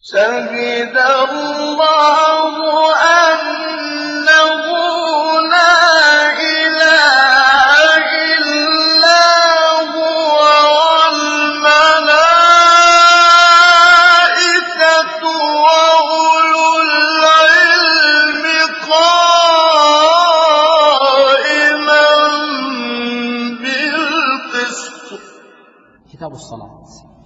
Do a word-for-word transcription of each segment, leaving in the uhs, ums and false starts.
شهد الله أنه لا إله إلا هو والملائكة وأولو العلم قائما بالقسط. كتاب الصلاة.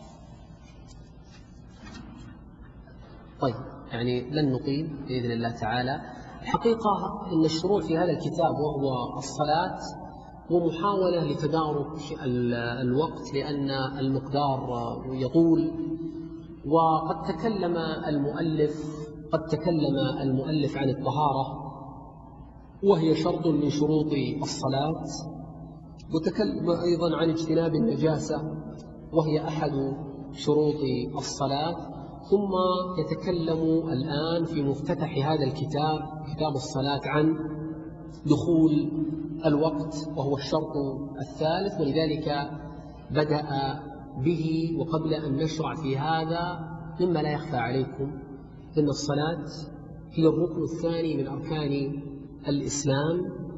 طيب، يعني لن نطيل بإذن الله تعالى. الحقيقة أن الشروع في هذا الكتاب وهو الصلاة ومحاولة لتدارك الوقت لأن المقدار يطول، وقد تكلم المؤلف قد تكلم المؤلف عن الطهارة وهي شرط من شروط الصلاة، وتكلم أيضا عن اجتناب النجاسة وهي أحد شروط الصلاة، ثم يتكلم الآن في مفتتح هذا الكتاب كتاب الصلاة عن دخول الوقت وهو الشرط الثالث، ولذلك بدأ به. وقبل أن نشرع في هذا مما لا يخفى عليكم أن الصلاة هي الركن الثاني من أركان الإسلام،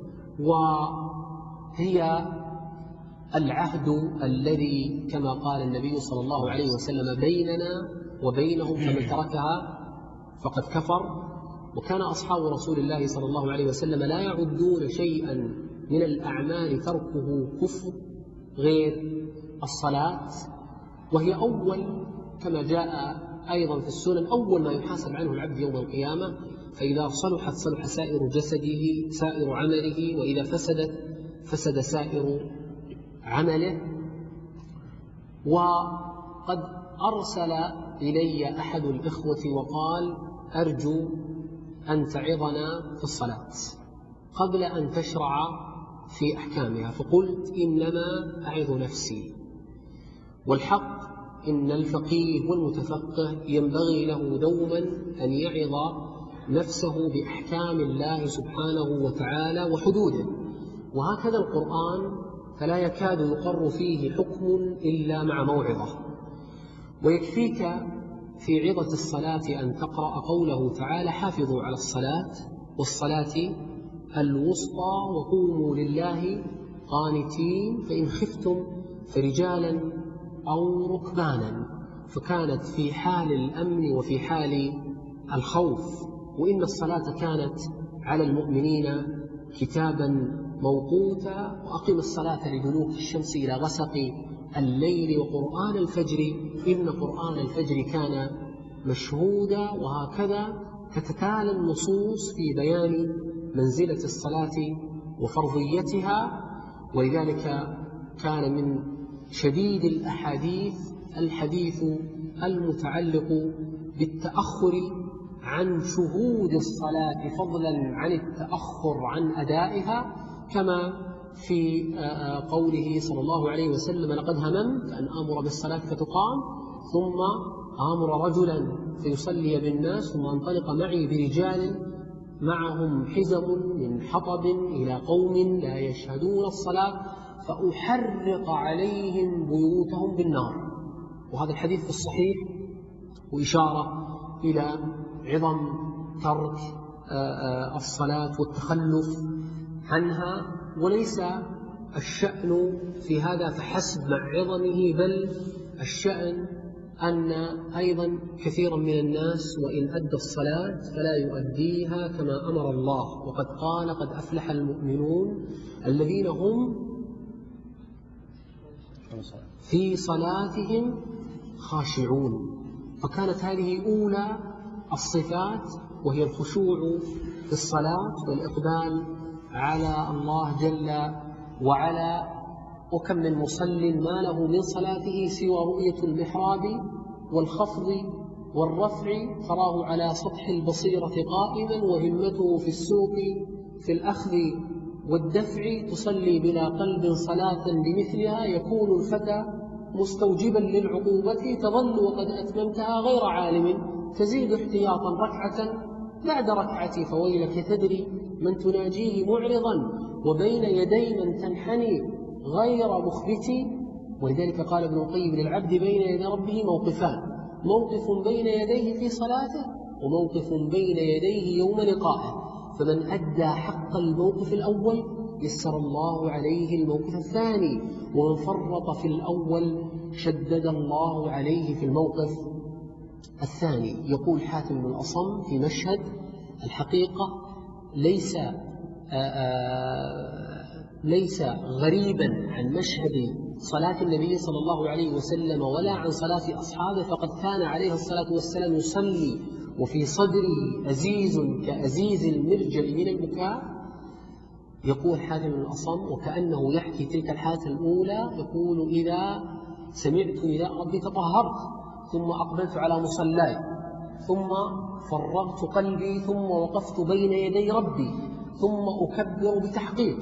وهي العهد الذي كما قال النبي صلى الله عليه وسلم بيننا وبينهم فمن تركها فقد كفر. وكان أصحاب رسول الله صلى الله عليه وسلم لا يعدون شيئا من الأعمال تركه كفر غير الصلاة، وهي أول كما جاء أيضا في السنن أول ما يحاسب عنه العبد يوم القيامة، فإذا صلحت صلح سائر جسده سائر عمله، وإذا فسدت فسد سائر عمله. وقد أرسل إلي أحد الإخوة وقال: أرجو أن تعظنا في الصلاة قبل أن تشرع في أحكامها. فقلت: إنما أعظ نفسي. والحق إن الفقيه والمتفقه ينبغي له دوما أن يعظ نفسه بأحكام الله سبحانه وتعالى وحدوده، وهكذا القرآن فلا يكاد يقر فيه حكم إلا مع موعظة. ويكفيك في عظة الصلاة أن تقرأ قوله تعالى: حافظوا على الصلاة والصلاة الوسطى وقوموا لله قانتين فإن خفتم فرجالا أو ركبانا، فكانت في حال الأمن وفي حال الخوف. وإن الصلاة كانت على المؤمنين كتابا موقوتا. وأقم الصلاة لدلوك الشمس إلى غسق الليل وقرآن الفجر إن قرآن الفجر كان مشهودا. وهكذا تتتالى النصوص في بيان منزلة الصلاة وفرضيتها. ولذلك كان من شديد الأحاديث الحديث المتعلق بالتأخر عن شهود الصلاة فضلا عن التأخر عن أدائها، كما في قوله صلى الله عليه وسلم: لقد هممت أن آمر بالصلاة فتقام ثم آمر رجلا فيصلي بالناس ثم انطلق معي برجال معهم حزم من حطب إلى قوم لا يشهدون الصلاة فأحرق عليهم بيوتهم بالنار. وهذا الحديث في الصحيح، وإشارة إلى عظم ترك الصلاة والتخلف عنها. وليس الشأن في هذا فحسب مع عظمه، بل الشأن أن أيضا كثيرا من الناس وإن أدى الصلاة فلا يؤديها كما أمر الله، وقد قال: قد أفلح المؤمنون الذين هم في صلاتهم خاشعون. فكانت هذه أولى الصفات، وهي الخشوع في الصلاة والإقبال على الله جل وعلا. وكم من مصل ما له من صلاته سوى رؤية المحراب والخفض والرفع، تراه على سطح البصيرة قائما وهمته في السوق في الأخذ والدفع، تصلي بلا قلب صلاة بمثلها يكون الفتى مستوجبا للعقوبة، تظل وقد أتممتها غير عالم، تزيد احتياطا ركعة بعد ركعة، فويلك تدري من تناجيه معرضا وبين يدي من تنحني غير مخبت. ولذلك قال ابن القيم: للعبد بين يدي ربه موقفان: موقف بين يديه في صلاته وموقف بين يديه يوم لقائه، فمن أدى حق الموقف الأول يسر الله عليه الموقف الثاني، ومن فرط في الأول شدد الله عليه في الموقف الثاني. يقول حاتم بن الأصم في مشهد: الحقيقة ليس آآ آآ ليس غريبا عن مشهد صلاة النبي صلى الله عليه وسلم ولا عن صلاة أصحابه، فقد كان عليه الصلاة والسلام يصلي وفي صدره أزيز كأزيز المرجل من البكاء. يقول حاتم بن الأصم وكأنه يحكي تلك الحالة الأولى، يقول: إذا سمعت نداء ربي تطهرت، ثم أقبلت على مصلاي، ثم فرغت قلبي، ثم وقفت بين يدي ربي، ثم أكبر بتحقيق،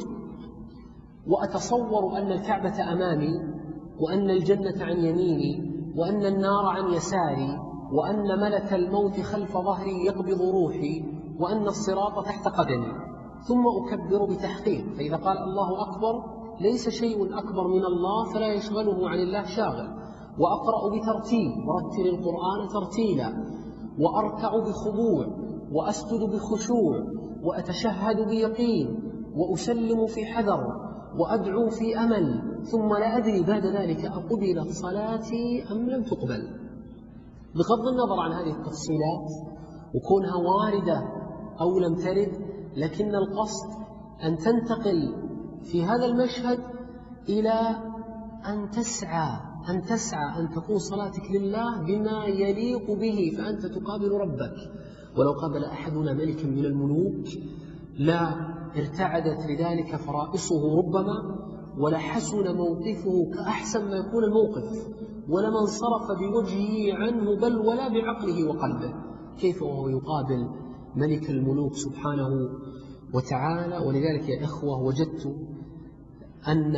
وأتصور أن الكعبة أمامي، وأن الجنة عن يميني، وأن النار عن يساري، وأن ملك الموت خلف ظهري يقبض روحي، وأن الصراط تحت قدمي، ثم أكبر بتحقيق. فإذا قال الله أكبر ليس شيء أكبر من الله فلا يشغله عن الله شاغل. وأقرأ بترتيل، ورتل القرآن ترتيلا، وأركع بخضوع، وأسجد بخشوع، وأتشهد بيقين، وأسلم في حذر، وأدعو في أمل، ثم لا أدري بعد ذلك أقبلت صلاتي أم لم تقبل. بغض النظر عن هذه التفصيلات وكونها واردة أو لم ترد، لكن القصد أن تنتقل في هذا المشهد إلى أن تسعى أن تسعى أن تكون صلاتك لله بما يليق به، فأنت تقابل ربك. ولو قابل أحدنا ملكا من الملوك لا ارتعدت لذلك فرائصه ربما، ولا حسن موقفه كأحسن ما يكون الموقف، ولما انصرف بوجهه عنه بل ولا بعقله وقلبه، كيف وهو يقابل ملك الملوك سبحانه وتعالى. ولذلك يا إخوة وجدت أن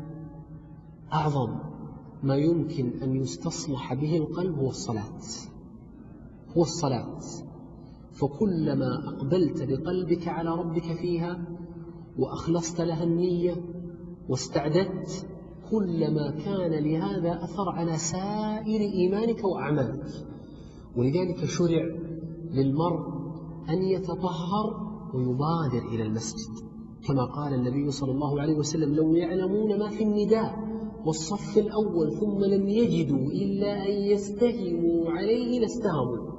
أعظم ما يمكن أن يستصلح به القلب هو الصلاة هو الصلاة فكلما أقبلت بقلبك على ربك فيها وأخلصت لها النية واستعددت، كلما كان لهذا أثر على سائر إيمانك وأعمالك. ولذلك شرع للمرء أن يتطهر ويبادر إلى المسجد، كما قال النبي صلى الله عليه وسلم: لو يعلمون ما في النداء والصف الأول ثم لم يجدوا إلا أن يستهموا عليه لاستهموا.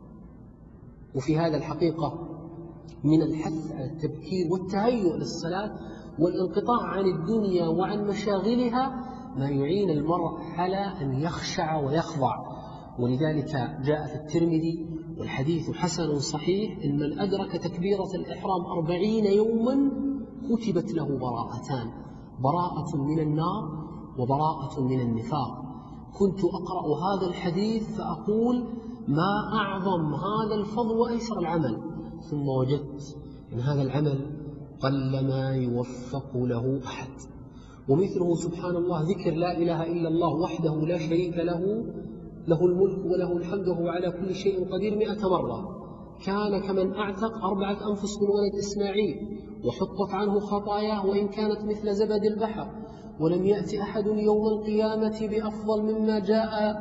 وفي هذا الحقيقة من الحث على التبكير والتهيؤ للصلاة والانقطاع عن الدنيا وعن مشاغلها ما يعين المرء على أن يخشع ويخضع. ولذلك جاء في الترمذي والحديث حسن صحيح: إن من أدرك تكبيرة الإحرام أربعين يوما كتبت له براءتان: براءة من النار وبراءة من النفاق. كنت أقرأ هذا الحديث فأقول: ما أعظم هذا الفضل وأيسر العمل، ثم وجدت أن هذا العمل قلما يوفق له أحد. ومثله سبحان الله ذكر لا إله إلا الله وحده لا شريك له، له الملك وله الحمد وهو على كل شيء قدير مئة مرة، كان كمن أعتق أربعة أنفس من ولد إسماعيل، وحطت عنه خطاياه وإن كانت مثل زبد البحر، ولم يأتي أحد يوم القيامة بأفضل مما جاء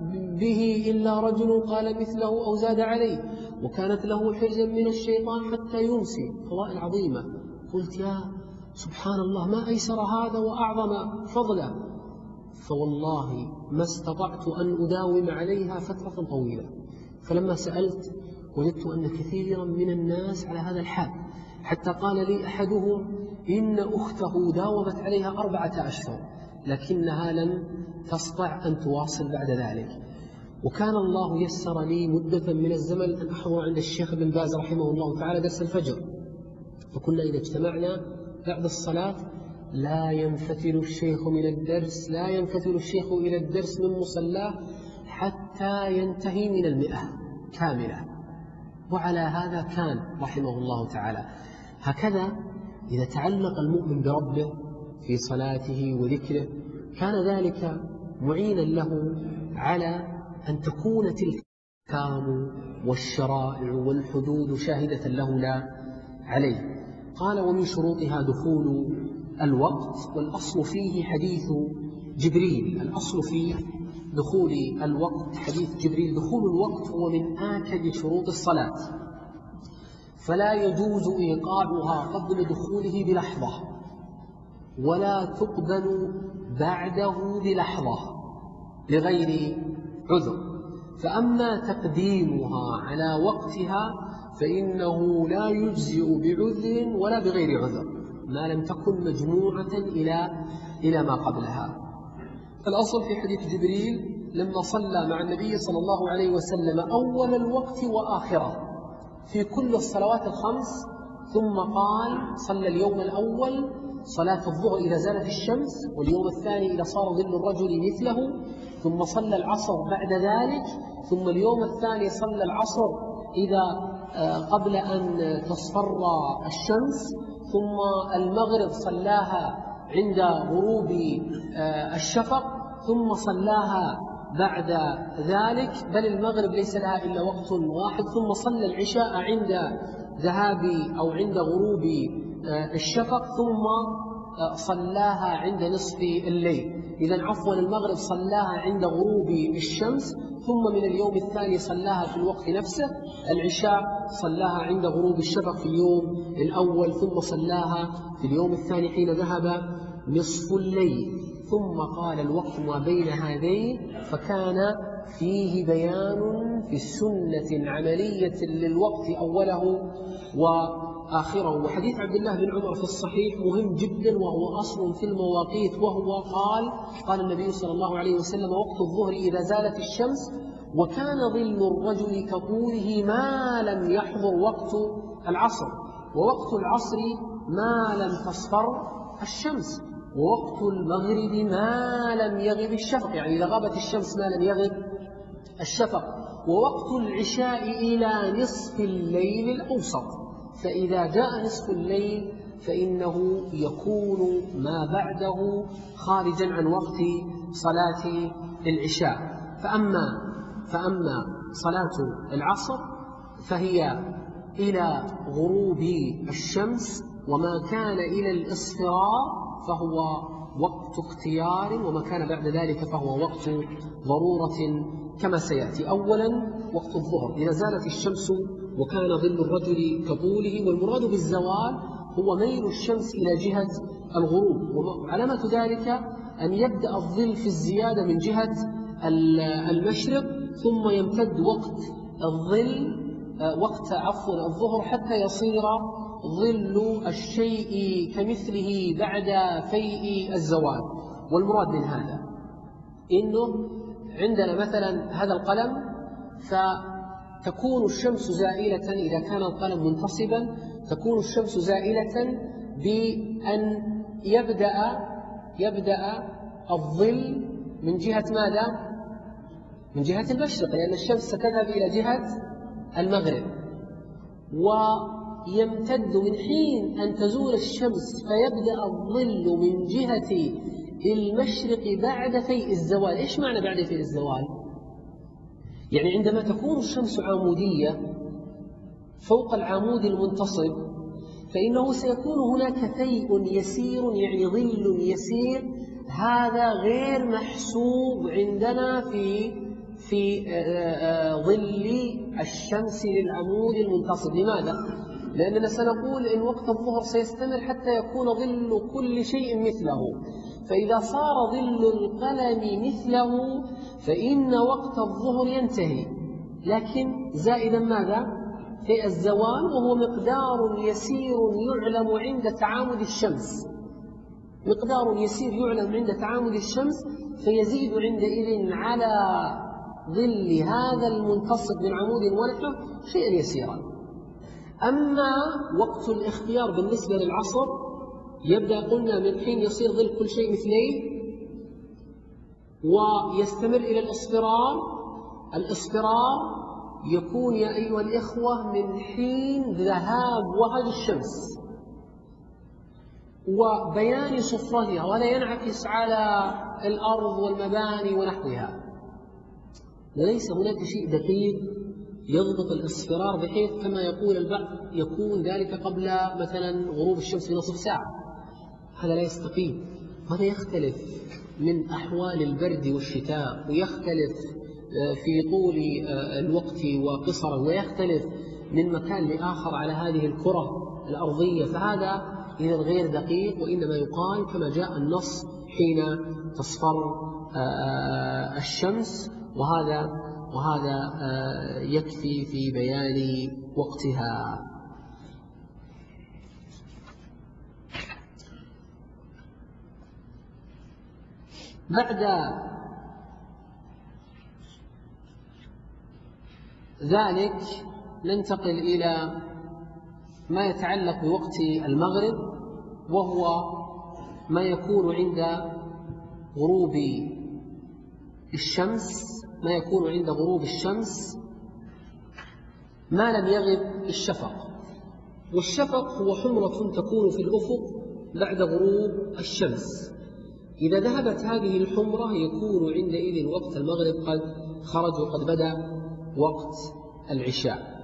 به إلا رجل قال مثله أو زاد عليه، وكانت له حرزا من الشيطان حتى يمسي. فضائل عظيمة. قلت: يا سبحان الله، ما أيسر هذا وأعظم فضلا. فوالله ما استطعت أن أداوم عليها فترة طويلة. فلما سألت وجدت أن كثيرا من الناس على هذا الحال، حتى قال لي أحدهم إن أخته داومت عليها أربعة أشهر لكنها لم تستطع أن تواصل بعد ذلك. وكان الله يسر لي مدة من الزمن أن أحضر عند الشيخ ابن باز رحمه الله تعالى درس الفجر، فكنا إذا اجتمعنا بعد الصلاة لا ينفتل الشيخ من الدرس لا ينفتل الشيخ إلى الدرس من مصلاه حتى ينتهي من المئة كاملة. وعلى هذا كان رحمه الله تعالى. هكذا إذا تعلق المؤمن بربه في صلاته وذكره كان ذلك معينا له على أن تكون تلك الأحكام والشرائع والحدود شاهدة له لا عليه. قال: ومن شروطها دخول الوقت، والأصل فيه حديث جبريل، الأصل فيه دخول الوقت، حديث جبريل دخول الوقت هو من آكد شروط الصلاة، فلا يجوز إيقاعها قبل دخوله بلحظة ولا تقبل بعده بلحظة لغير عذر. فأما تقديمها على وقتها فإنه لا يجزئ بعذر ولا بغير عذر ما لم تكن مجموعة إلى إلى ما قبلها. الأصل في حديث جبريل لما صلى مع النبي صلى الله عليه وسلم أول الوقت وآخره في كل الصلوات الخمس، ثم قال صلى اليوم الأول صلاة الظهر إذا زالت الشمس، واليوم الثاني إذا صار ظل الرجل مثله، ثم صلى العصر بعد ذلك، ثم اليوم الثاني صلى العصر إذا قبل أن تصفر الشمس، ثم المغرب صلاها عند غروب الشفق، ثم صلاها بعد ذلك، بل المغرب ليس لها إلا وقت واحد، ثم صلى العشاء عند ذهاب أو عند غروب الشفق، ثم صلاها عند نصف الليل. إذن عفوا المغرب صلاها عند غروب الشمس، ثم من اليوم الثاني صلاها في الوقت نفسه. العشاء صلاها عند غروب الشفق في اليوم الأول، ثم صلاها في اليوم الثاني حين ذهب نصف الليل. ثم قال الوقت ما بين هذين، فكان فيه بيان في السنة عملية للوقت أوله وآخره. وحديث عبد الله بن عمر في الصحيح مهم جدا، وهو أصل في المواقيت، وهو قال قال النبي صلى الله عليه وسلم وقت الظهر إذا زالت الشمس، وكان ظل الرجل كطوله ما لم يحضر وقت العصر، ووقت العصر ما لم تصفر الشمس، ووقت المغرب ما لم يغب الشفق، يعني إذا غابت الشمس ما لم يغب الشفق، ووقت العشاء إلى نصف الليل الأوسط، فإذا جاء نصف الليل فإنه يكون ما بعده خارجا عن وقت صلاة العشاء. فأما فأما صلاة العصر فهي إلى غروب الشمس، وما كان إلى الإصفرار فهو وقت اختيار، وما كان بعد ذلك فهو وقت ضرورة كما سيأتي. أولا وقت الظهر إذا زالت الشمس وكان ظل الرجل كطوله، والمراد بالزوال هو ميل الشمس إلى جهة الغروب، وعلامة ذلك أن يبدأ الظل في الزيادة من جهة المشرق، ثم يمتد وقت الظل وقت عفوا الظهر حتى يصير ظل الشيء كمثله بعد فيء الزوال. والمراد من هذا إنه عندنا مثلا هذا القلم، فتكون الشمس زائلة إذا كان القلم منتصبا، تكون الشمس زائلة بأن يبدأ يبدأ الظل من جهة ماذا؟ من جهة المشرق، لأن الشمس ستذهب إلى جهة المغرب، ويمتد من حين أن تزول الشمس فيبدأ الظل من جهة المشرق بعد فيء الزوال. إيش معنى بعد فيء الزوال؟ يعني عندما تكون الشمس عمودية فوق العمود المنتصب، فإنه سيكون هناك فيء يسير، يعني ظل يسير، هذا غير محسوب عندنا في في ظل الشمس للعمود المنتصب. لماذا؟ لأننا سنقول إن وقت الظهر سيستمر حتى يكون ظل كل شيء مثله، فإذا صار ظل القلم مثله فإن وقت الظهر ينتهي، لكن زائدا ماذا؟ في الزوال، وهو مقدار يسير يعلم عند تعامد الشمس، مقدار يسير يعلم عند تعامد الشمس، فيزيد عندئذ على ظل هذا المنتصب من عمود ونحوه شيئا يسيرا. أما وقت الاختيار بالنسبة للعصر يبدأ قلنا من حين يصير ظل كل شيء مثليه ويستمر إلى الإصفرار. الإصفرار يكون يا أيها الإخوة من حين ذهاب وهج الشمس وبيان صفرتها، ولا ينعكس على الأرض والمباني ونحوها، وليس هناك شيء دقيق يضبط الإصفرار بحيث كما يقول البعض يكون ذلك قبل مثلا غروب الشمس بنصف ساعة. هذا لا يستقيم، هذا يختلف من أحوال البرد والشتاء، ويختلف في طول الوقت وقصره، ويختلف من مكان لآخر على هذه الكرة الأرضية، فهذا إذا غير دقيق، وإنما يقال كما جاء النص حين تصفر الشمس، وهذا وهذا يكفي في بيان وقتها. بعد ذلك ننتقل إلى ما يتعلق بوقت المغرب، وهو ما يكون عند غروب الشمس ما يكون عند غروب الشمس ما لم يغب الشفق. والشفق هو حمرة تكون في الأفق بعد غروب الشمس. إذا ذهبت هذه الحمرة يكون عندئذ وقت المغرب قد خرج وقد بدأ وقت العشاء.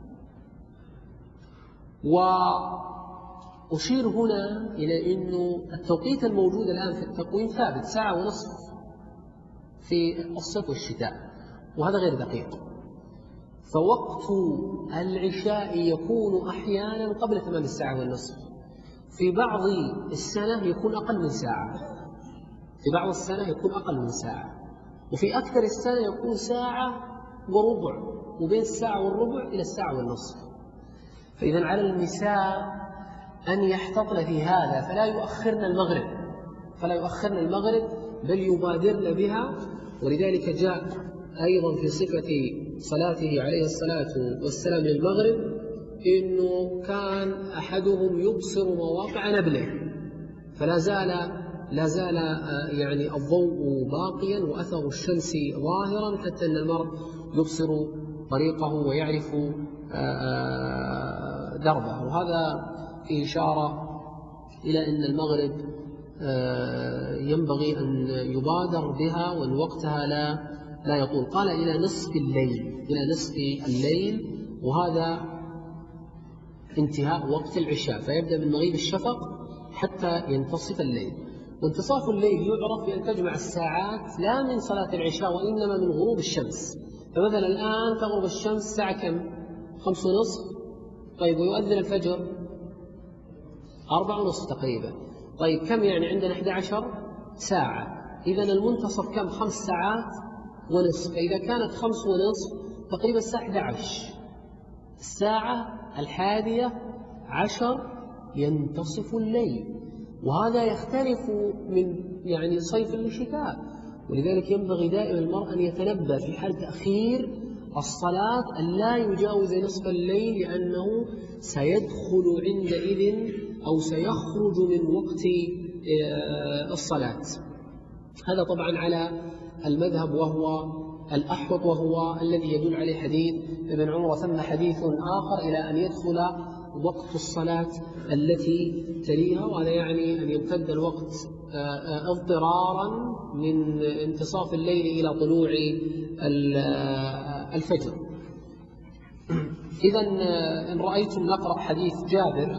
وأشير هنا إلى أنه التوقيت الموجود الآن في التقويم ثابت، ساعة ونصف في الصيف والشتاء، وهذا غير دقيق. فوقت العشاء يكون أحيانا قبل تمام الساعة والنصف، في بعض السنة يكون أقل من ساعة، في بعض السنة يكون أقل من ساعة، وفي أكثر السنة يكون ساعة وربع، وبين الساعة والربع إلى الساعة والنصف. فإذا على النساء أن يحتطن في هذا، فلا يؤخرن المغرب فلا يؤخرن المغرب بل يبادرن بها. ولذلك جاء أيضا في صفة صلاته عليه الصلاة والسلام للمغرب إنه كان أحدهم يبصر مواقع نبله، فلا زال لا زال يعني الضوء باقيا وأثر الشمس ظاهرا، حتى أن المرء يبصر طريقه ويعرف دربه. وهذا في إشارة إلى أن المغرب ينبغي أن يبادر بها وأن وقتها لا لا يطول. قال إلى نصف الليل إلى نصف الليل وهذا انتهاء وقت العشاء، فيبدأ من مغيب الشفق حتى ينتصف الليل. وانتصاف الليل يعرف بأن تجمع الساعات لا من صلاة العشاء وإنما من غروب الشمس. فمثلا الآن تغرب الشمس الساعة كم؟ خمس ونصف. طيب ويؤذن الفجر أربع ونصف تقريبا. طيب كم يعني عندنا إحدى عشر ساعة؟ إذا المنتصف كم؟ خمس ساعات ونصف. فإذا كانت خمس ونصف تقريبا الساعة إحدى عشر، الساعة الحادية عشر ينتصف الليل. وهذا يختلف من يعني صيف لشتاء، ولذلك ينبغي دائما المرء أن يتنبه في حال تأخير الصلاة أن لا يجاوز نصف الليل، لأنه سيدخل عندئذ أو سيخرج من وقت الصلاة. هذا طبعا على المذهب وهو الأحوط، وهو الذي يدل عليه حديث ابن عمر. ثم حديث آخر إلى أن يدخل وقت الصلاة التي تليها، وهذا يعني أن يمتد الوقت اضطرارا من انتصاف الليل إلى طلوع الفجر. إذا إن رأيتم نقرأ حديث جابر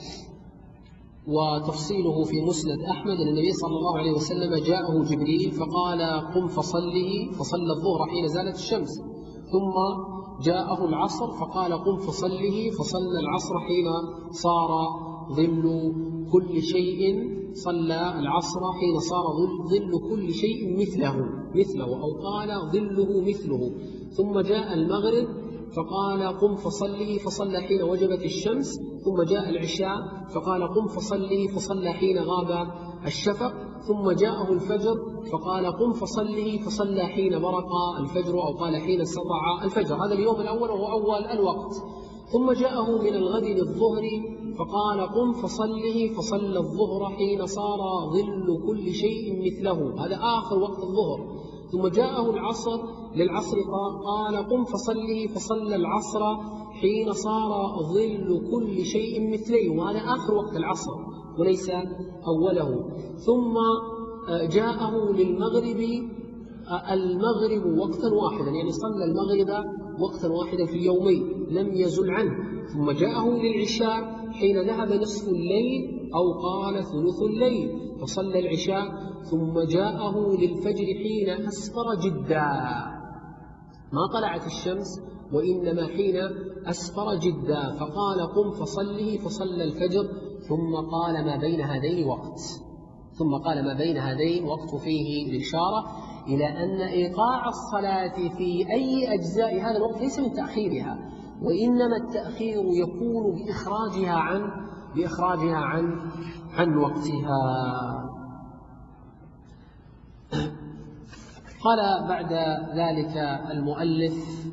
وتفصيله في مسند أحمد أن النبي صلى الله عليه وسلم جاءه جبريل فقال قم فصله، فصلى الظهر حين زالت الشمس. ثم جاءه العصر فقال قم فصله، فصلى العصر حين صار ظل كل شيء صلى العصر حين صار ظل كل شيء مثله مثله أو قال ظله مثله. ثم جاء المغرب فقال قم فصله، فصلى حين وجبت الشمس. ثم جاء العشاء فقال قم فصله، فصلى حين غاب الشفق. ثم جاءه الفجر فقال قم فصله، فصلى حين برق الفجر أو قال حين سطع الفجر. هذا اليوم الأول وهو أول الوقت. ثم جاءه من الغد للظهر فقال قم فصله، فصلى الظهر حين صار ظل كل شيء مثله، هذا آخر وقت الظهر. ثم جاءه العصر للعصر قال قم فصله، فصلى العصر حين صار ظل كل شيء مثله، وهذا آخر وقت العصر وليس أوله. ثم جاءه للمغرب المغرب وقتا واحدا، يعني صلى المغرب وقتا واحدا في اليومين لم يزل عنه. ثم جاءه للعشاء حين ذهب نصف الليل أو قال ثلث الليل فصلى العشاء ثم جاءه للفجر حين أسفر جدا، ما طلعت الشمس وإنما حين أسفر جدا، فقال قم فصله فصلى الفجر، ثم قال ما بين هذين وقت ثم قال ما بين هذين وقت فيه الإشارة إلى أن إيقاع الصلاة في أي أجزاء هذا الوقت ليس من تأخيرها، وإنما التأخير يكون بإخراجها عن بإخراجها عن عن وقتها. قال بعد ذلك المؤلف: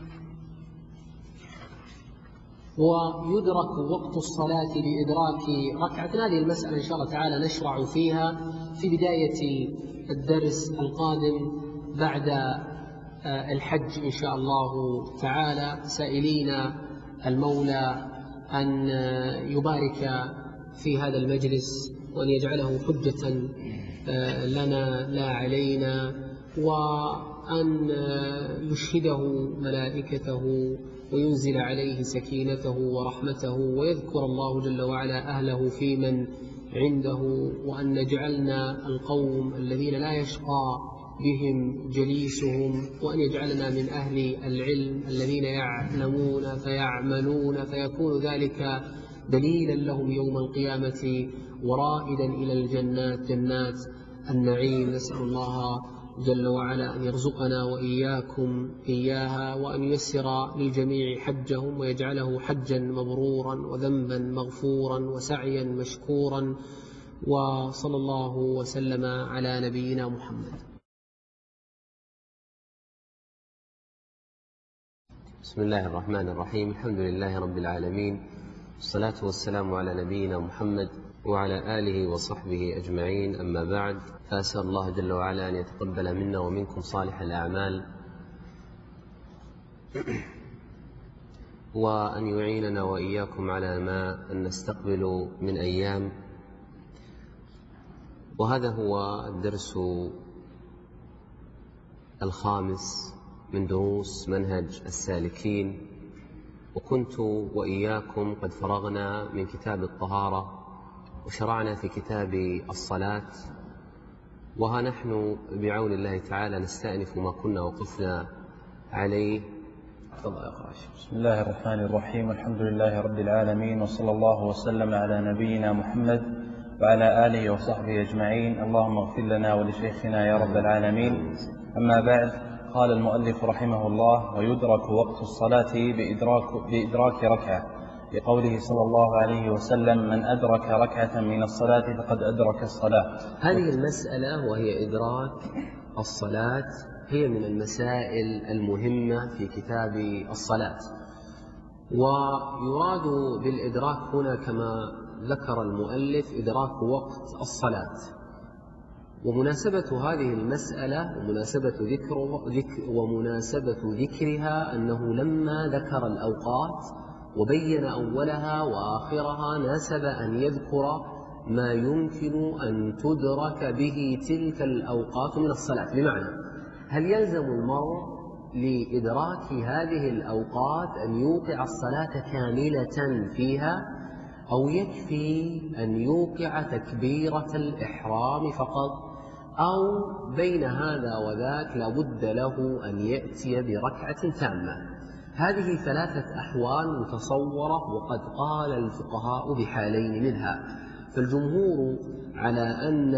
ويدرك وقت الصلاة بإدراك ركعة. هذه المسألة إن شاء الله تعالى نشرع فيها في بداية الدرس القادم بعد الحج إن شاء الله تعالى، سائلين المولى أن يبارك في هذا المجلس وأن يجعله حجة لنا لا علينا، وأن يشهده ملائكته وينزل عليه سكينته ورحمته، ويذكر الله جل وعلا أهله في من عنده، وأن نجعلنا القوم الذين لا يشقى بهم جليسهم، وأن يجعلنا من أهل العلم الذين يعلمون فيعملون، فيكون ذلك دليلا لهم يوم القيامة ورائدا إلى الجنات جنات النعيم. نسأل الله جل وعلا أن يرزقنا وإياكم إياها، وأن ييسر للجميع حجهم ويجعله حجا مبرورا وذنبا مغفورا وسعيا مشكورا، وصلى الله وسلم على نبينا محمد. بسم الله الرحمن الرحيم. الحمد لله رب العالمين، والصلاة والسلام على نبينا محمد وعلى آله وصحبه أجمعين، أما بعد، فأسأل الله جل وعلا أن يتقبل منا ومنكم صالح الأعمال، وأن يعيننا وإياكم على ما أن نستقبل من أيام. وهذا هو الدرس الخامس من دروس منهج السالكين، وكنت وإياكم قد فرغنا من كتاب الطهارة وشرعنا في كتاب الصلاة، وها نحن بعون الله تعالى نستأنف ما كنا وقفنا عليه. بسم الله الرحمن الرحيم. الحمد لله رب العالمين، وصلى الله وسلم على نبينا محمد وعلى آله وصحبه أجمعين. اللهم اغفر لنا ولشيخنا يا رب العالمين. أما بعد، قال المؤلف رحمه الله: ويدرك وقت الصلاة بإدراك, بإدراك ركعة، لقوله صلى الله عليه وسلم: من أدرك ركعة من الصلاة فقد أدرك الصلاة. هذه المسألة وهي إدراك الصلاة هي من المسائل المهمة في كتاب الصلاة، ويراد بالإدراك هنا كما ذكر المؤلف إدراك وقت الصلاة. ومناسبة هذه المسألة ومناسبة, ذكر ذكر ومناسبة ذكرها أنه لما ذكر الأوقات وبين أولها وآخرها ناسب أن يذكر ما يمكن أن تدرك به تلك الأوقات من الصلاة. بمعنى، هل يلزم المرء لإدراك هذه الأوقات أن يوقع الصلاة كاملة فيها، أو يكفي أن يوقع تكبيرة الإحرام فقط، أو بين هذا وذاك لابد له أن يأتي بركعة تامة؟ هذه ثلاثة أحوال متصورة، وقد قال الفقهاء بحالين منها. فالجمهور على أن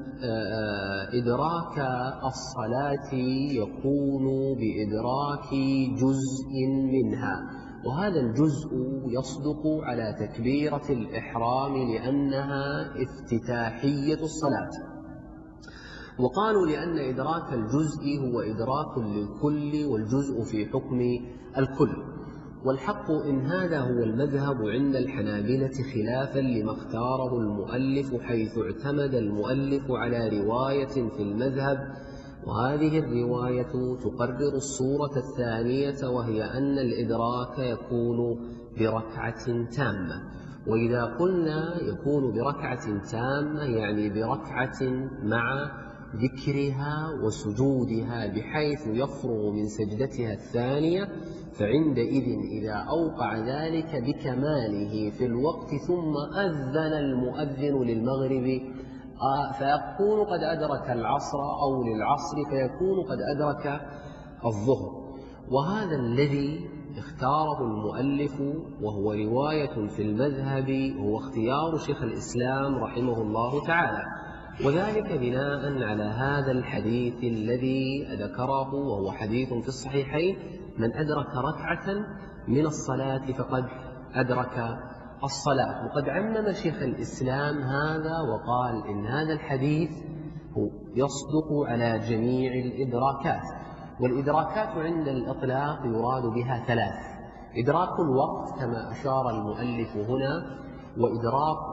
إدراك الصلاة يكون بإدراك جزء منها، وهذا الجزء يصدق على تكبيرة الإحرام لأنها افتتاحية الصلاة. وقالوا لأن إدراك الجزء هو إدراك للكل، والجزء في حكم الكل. والحق إن هذا هو المذهب عند الحنابلة، خلافا لما اختاره المؤلف، حيث اعتمد المؤلف على رواية في المذهب، وهذه الرواية تقرر الصورة الثانية، وهي أن الإدراك يكون بركعة تامة. وإذا قلنا يكون بركعة تامة يعني بركعة مع ذكرها وسجودها بحيث يفرغ من سجدتها الثانية، فعندئذ إذا أوقع ذلك بكماله في الوقت ثم أذن المؤذن للمغرب فيكون قد أدرك العصر، أو للعصر فيكون قد أدرك الظهر. وهذا الذي اختاره المؤلف وهو رواية في المذهب هو اختيار شيخ الإسلام رحمه الله تعالى، وذلك بناء على هذا الحديث الذي ذكره وهو حديث في الصحيحين: من أدرك ركعة من الصلاة فقد أدرك الصلاة. وقد عمم شيخ الإسلام هذا وقال إن هذا الحديث يصدق على جميع الإدراكات، والإدراكات عند الإطلاق يراد بها ثلاث: إدراك الوقت كما أشار المؤلف هنا، وإدراك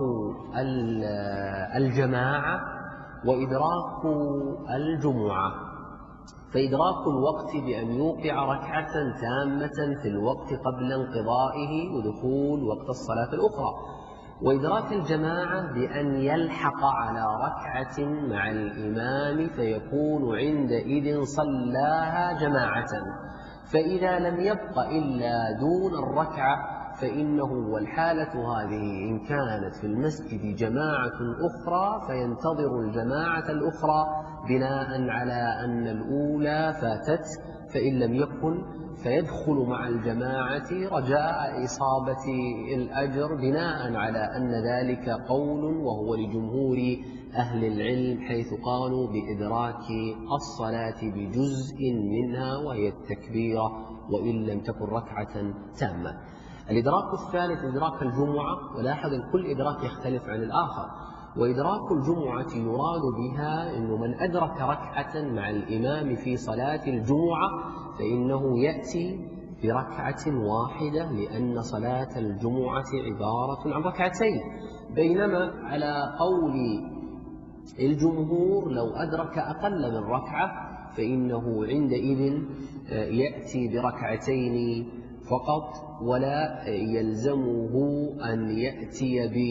الجماعة، وإدراك الجمعة. فإدراك الوقت بأن يوقع ركعة تامة في الوقت قبل انقضائه ودخول وقت الصلاة الأخرى، وإدراك الجماعة بأن يلحق على ركعة مع الإمام فيكون عندئذ صلاها جماعة، فإذا لم يبق إلا دون الركعة فإنه والحالة هذه إن كانت في المسجد جماعة أخرى فينتظر الجماعة الأخرى بناء على أن الأولى فاتت، فإن لم يكن فيدخل مع الجماعة رجاء إصابة الأجر، بناء على أن ذلك قول وهو لجمهور أهل العلم، حيث قالوا بإدراك الصلاة بجزء منها وهي التكبيرة وإن لم تكن ركعة تامة. الإدراك الثالث إدراك الجمعة، ولاحظ كل إدراك يختلف عن الآخر. وإدراك الجمعة يراد بها أنه من أدرك ركعة مع الإمام في صلاة الجمعة فإنه يأتي بركعة واحدة، لأن صلاة الجمعة عبارة عن ركعتين، بينما على قول الجمهور لو أدرك أقل من ركعة فإنه عندئذ يأتي بركعتين فقط، ولا يلزمه أن يأتي ب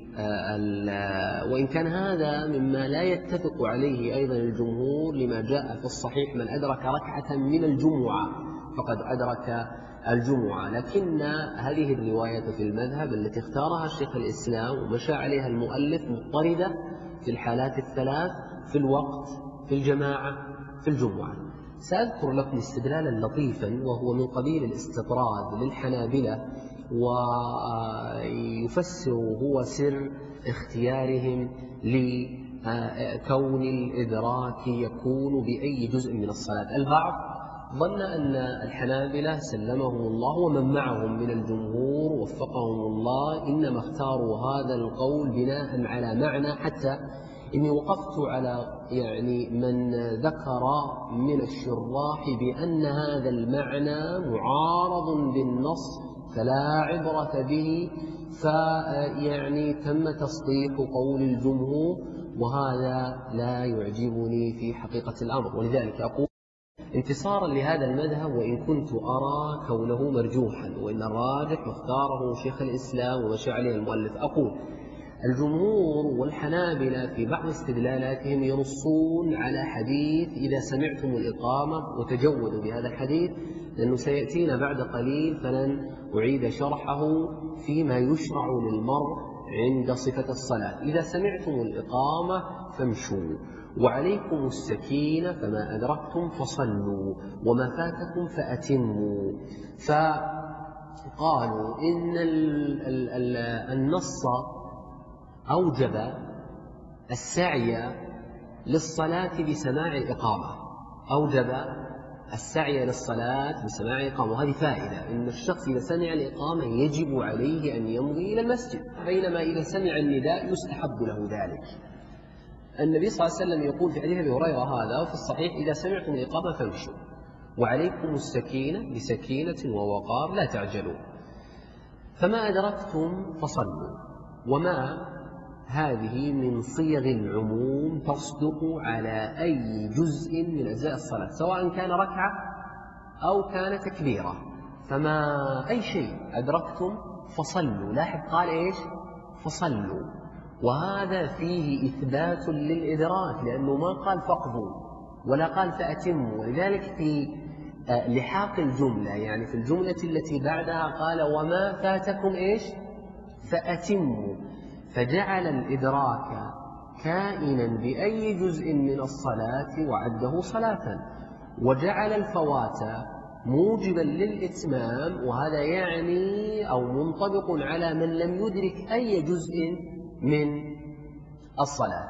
وإن كان هذا مما لا يتفق عليه أيضا الجمهور، لما جاء في الصحيح: من أدرك ركعة من الجمعة فقد أدرك الجمعة. لكن هذه الرواية في المذهب التي اختارها الشيخ الإسلام ومشى عليها المؤلف مضطردة في الحالات الثلاث: في الوقت، في الجماعة، في الجمعة. سأذكر لكم استدلالا لطيفا وهو من قبيل الاستطراد للحنابلة، ويفسر هو سر اختيارهم لكون الإدراك يكون بأي جزء من الصلاة. البعض ظن أن الحنابلة سلمهم الله ومن معهم من الجمهور وفقهم الله إنما اختاروا هذا القول بناء على معنى، حتى إني وقفت على يعني من ذكر من الشراح بأن هذا المعنى معارض بالنص فلا عبرة به، فيعني تم تصحيح قول الجمهور، وهذا لا يعجبني في حقيقة الأمر. ولذلك أقول انتصارا لهذا المذهب، وإن كنت أرى كونه مرجوحا وإن الراجح مختاره شيخ الإسلام ومشى عليه المؤلف، أقول الجمهور والحنابلة في بعض استدلالاتهم ينصون على حديث إذا سمعتم الإقامة، وتجودوا بهذا الحديث لأنه سيأتينا بعد قليل فلن أعيد شرحه فيما يشرع للمرء عند صفة الصلاة: إذا سمعتم الإقامة فامشوا، وعليكم السكينة، فما أدركتم فصلوا، وما فاتكم فأتموا. فقالوا إن النص أوجب السعي للصلاة بسماع الإقامة، أوجب السعي للصلاة بسماع الإقامة، وهذه فائدة: إن الشخص إذا سمع الإقامة يجب عليه أن يمضي إلى المسجد، بينما إذا سمع النداء يستحب له ذلك. النبي صلى الله عليه وسلم يقول في حديث أبي هريرة هذا وفي الصحيح: إذا سمعتم الإقامة فامشوا، وعليكم السكينة بسكينة ووقار لا تعجلوا، فما أدركتم فصلوا. وما هذه من صيغ العموم تصدق على أي جزء من أجزاء الصلاة، سواء كان ركعة أو كان تكبيرة، فما أي شيء أدركتم فصلوا. لاحظ قال إيش؟ فصلوا. وهذا فيه إثبات للإدراك، لأنه ما قال فقضوا ولا قال فأتموا. ولذلك في لحاق الجملة، يعني في الجملة التي بعدها قال وما فاتكم إيش فأتموا، فجعل الإدراك كائنا بأي جزء من الصلاة وعده صلاة، وجعل الفوات موجبا للإتمام، وهذا يعني أو منطبق على من لم يدرك أي جزء من الصلاة.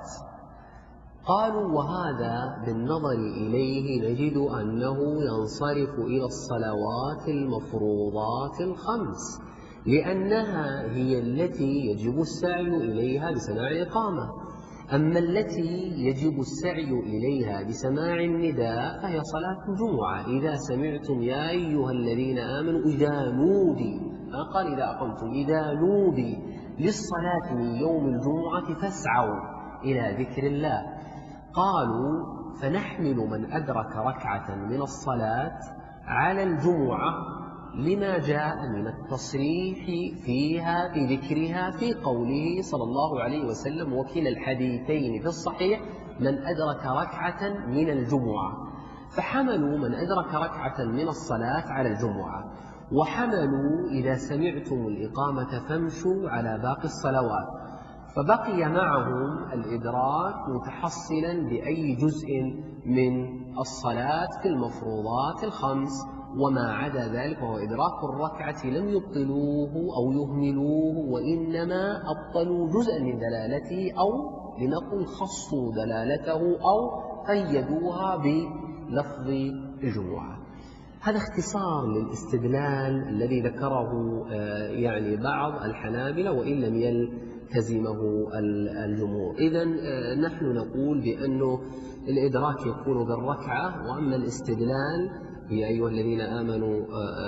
قالوا وهذا بالنظر إليه نجد أنه ينصرف إلى الصلوات المفروضات الخمس، لأنها هي التي يجب السعي إليها بسماع الإقامة. أما التي يجب السعي إليها بسماع النداء فهي صلاة الجمعة. إذا سمعتم يا أيها الذين آمنوا إذا نودي، ما قال إذا أقمتم، إذا نودي للصلاة من يوم الجمعة فاسعوا إلى ذكر الله. قالوا فنحمل من أدرك ركعة من الصلاة على الجمعة لما جاء من التصريح فيها في ذكرها في قوله صلى الله عليه وسلم وكلا الحديثين في الصحيح من أدرك ركعة من الجمعة، فحملوا من أدرك ركعة من الصلاة على الجمعة، وحملوا إذا سمعتم الإقامة فامشوا على باقي الصلوات، فبقي معهم الإدراك متحصلا بأي جزء من الصلاة في المفروضات الخمس، وما عدا ذلك وهو إدراك الركعة لم يبطلوه أو يهملوه، وإنما أبطلوا جزءا من دلالته، أو لنقل خصوا دلالته أو قيدوها بلفظ الجمعة. هذا اختصار للاستدلال الذي ذكره يعني بعض الحنابلة وإن لم يلتزمه الجمهور. إذن نحن نقول بأنه الإدراك يكون بالركعة، وأما الاستدلال يا أيها الذين آمنوا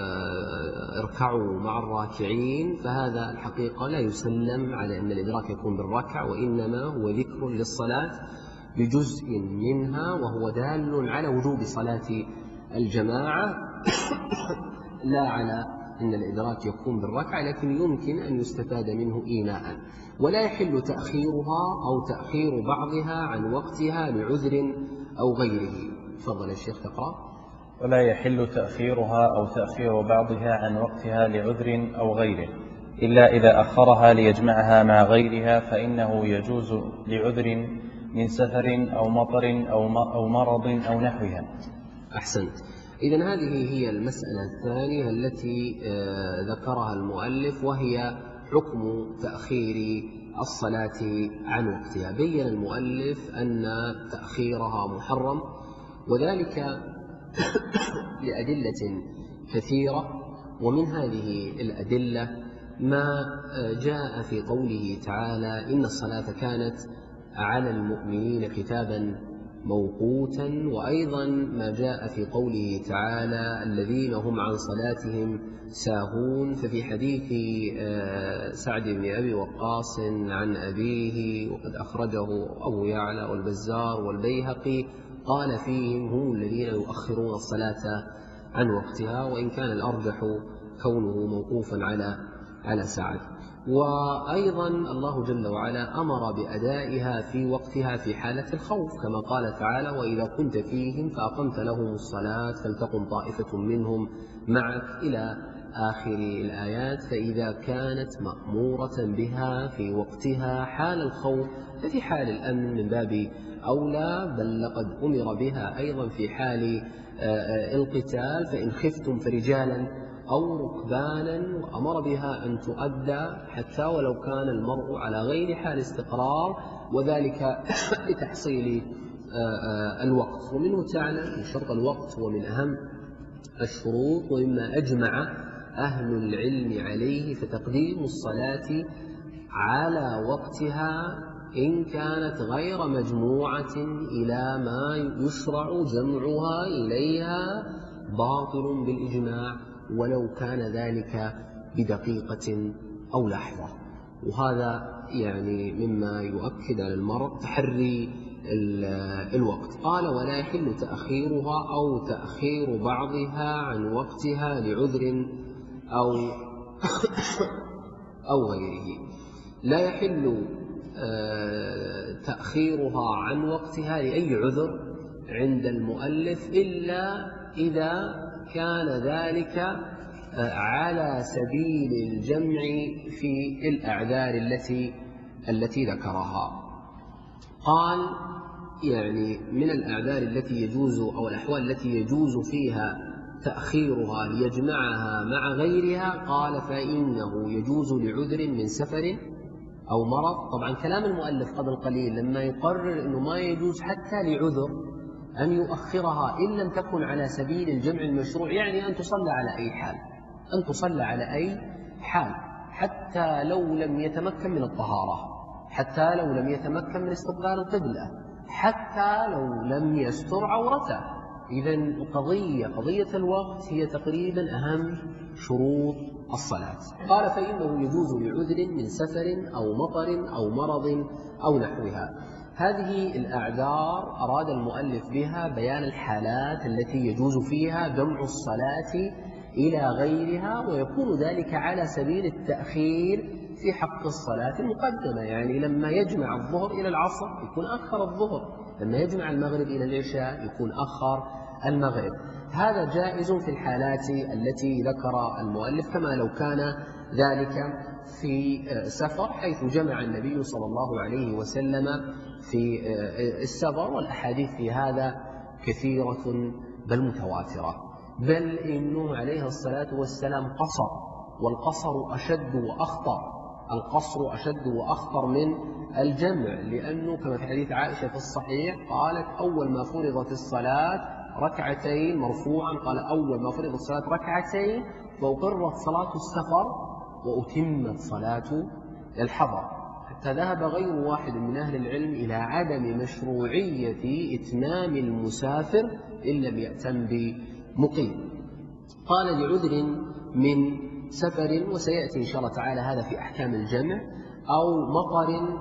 اركعوا مع الراكعين فهذا الحقيقة لا يسلم على أن الإدراك يكون بالركعة، وإنما هو ذكر للصلاة بجزء منها، وهو دال على وجوب صلاة الجماعة لا على أن الإدراك يكون بالركعة، لكن يمكن أن يستفاد منه إيماء. ولا يحل تأخيرها أو تأخير بعضها عن وقتها لعذر أو غيره. تفضل الشيخ تقرأ. ولا يحل تأخيرها أو تأخير بعضها عن وقتها لعذر أو غيره إلا إذا أخرها ليجمعها مع غيرها، فإنه يجوز لعذر من سفر أو مطر أو مرض أو نحوها. أحسنت. إذن هذه هي المسألة الثانية التي ذكرها المؤلف، وهي حكم تأخير الصلاة عن وقتها. بين المؤلف أن تأخيرها محرم، وذلك لأدلة كثيرة، ومن هذه الأدلة ما جاء في قوله تعالى إن الصلاة كانت على المؤمنين كتابا موقوتا، وأيضا ما جاء في قوله تعالى الذين هم عن صلاتهم ساهون. ففي حديث سعد بن أبي وقاص عن أبيه وقد أخرجه أبو يعلى والبزار والبيهقي قال فيهم هم الذين يؤخرون الصلاة عن وقتها، وإن كان الأرجح كونه موقوفا على على سعد. وأيضا الله جل وعلا أمر بأدائها في وقتها في حالة الخوف، كما قال تعالى وإذا كنت فيهم فأقمت لهم الصلاة فلتقم طائفة منهم معك إلى آخر الآيات. فإذا كانت مأمورة بها في وقتها حال الخوف ففي حال الأمن من باب أولى، بل لقد أمر بها أيضا في حال القتال، فإن خفتم فرجالا أو ركبانا، وأمر بها أن تؤدى حتى ولو كان المرء على غير حال استقرار، وذلك لتحصيل الوقت. ومنه تعالى أن شرط الوقت هو من أهم الشروط، ومما أجمع أهل العلم عليه فتقديم الصلاة على وقتها إن كانت غير مجموعة إلى ما يشرع جمعها إليها باطل بالإجماع، ولو كان ذلك بدقيقة أو لحظة. وهذا يعني مما يؤكد على المرء تحري الوقت. قال ولا يحل تأخيرها أو تأخير بعضها عن وقتها لعذر أو أو غيره. لا يحل تأخيرها عن وقتها لأي عذر عند المؤلف إلا إذا كان ذلك على سبيل الجمع في الأعذار التي التي ذكرها. قال يعني من الأعذار التي يجوز أو الأحوال التي يجوز فيها تأخيرها ليجمعها مع غيرها، قال فإنه يجوز لعذر من سفر أو مرض. طبعا كلام المؤلف قبل قليل لما يقرر أنه ما يجوز حتى لعذر أن يؤخرها إن لم تكن على سبيل الجمع المشروع، يعني أن تصلى على أي حال، أن تصلى على أي حال حتى لو لم يتمكن من الطهارة، حتى لو لم يتمكن من استقبال القبلة، حتى لو لم يستر عورته. إذا القضية قضية الوقت هي تقريبا أهم شروط الصلاة. قال فإنه يجوز لعذر من سفر أو مطر أو مرض أو نحوها. هذه الأعذار أراد المؤلف بها بيان الحالات التي يجوز فيها جمع الصلاة إلى غيرها، ويكون ذلك على سبيل التأخير في حق الصلاة المقدمة. يعني لما يجمع الظهر إلى العصر يكون أخر الظهر، لما يجمع المغرب إلى العشاء يكون أخر المغرب. هذا جائز في الحالات التي ذكر المؤلف، كما لو كان ذلك في سفر، حيث جمع النبي صلى الله عليه وسلم في السفر، والأحاديث في هذا كثيرة بل متواترة، بل إنه عليه الصلاة والسلام قصر، والقصر أشد وأخطر، القصر أشد وأخطر من الجمع، لأنه كما في حديث عائشة في الصحيح قالت أول ما فرضت الصلاة ركعتين مرفوعا، قال أول ما فرضت الصلاة ركعتين وأقرت صلاة السفر وأتمت صلاة الحضر، حتى ذهب غير واحد من أهل العلم إلى عدم مشروعية إتمام المسافر إن لم يأتم بمقيم. قال لعذر من سفر، وسيأتي إن شاء الله تعالى هذا في أحكام الجمع، أو مطر،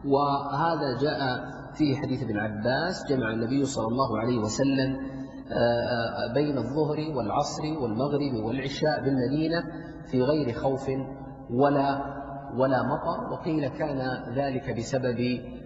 وهذا جاء في حديث ابن عباس جمع النبي صلى الله عليه وسلم بين الظهر والعصر والمغرب والعشاء بالمدينة في غير خوف ولا ولا مطر، وقيل كان ذلك بسبب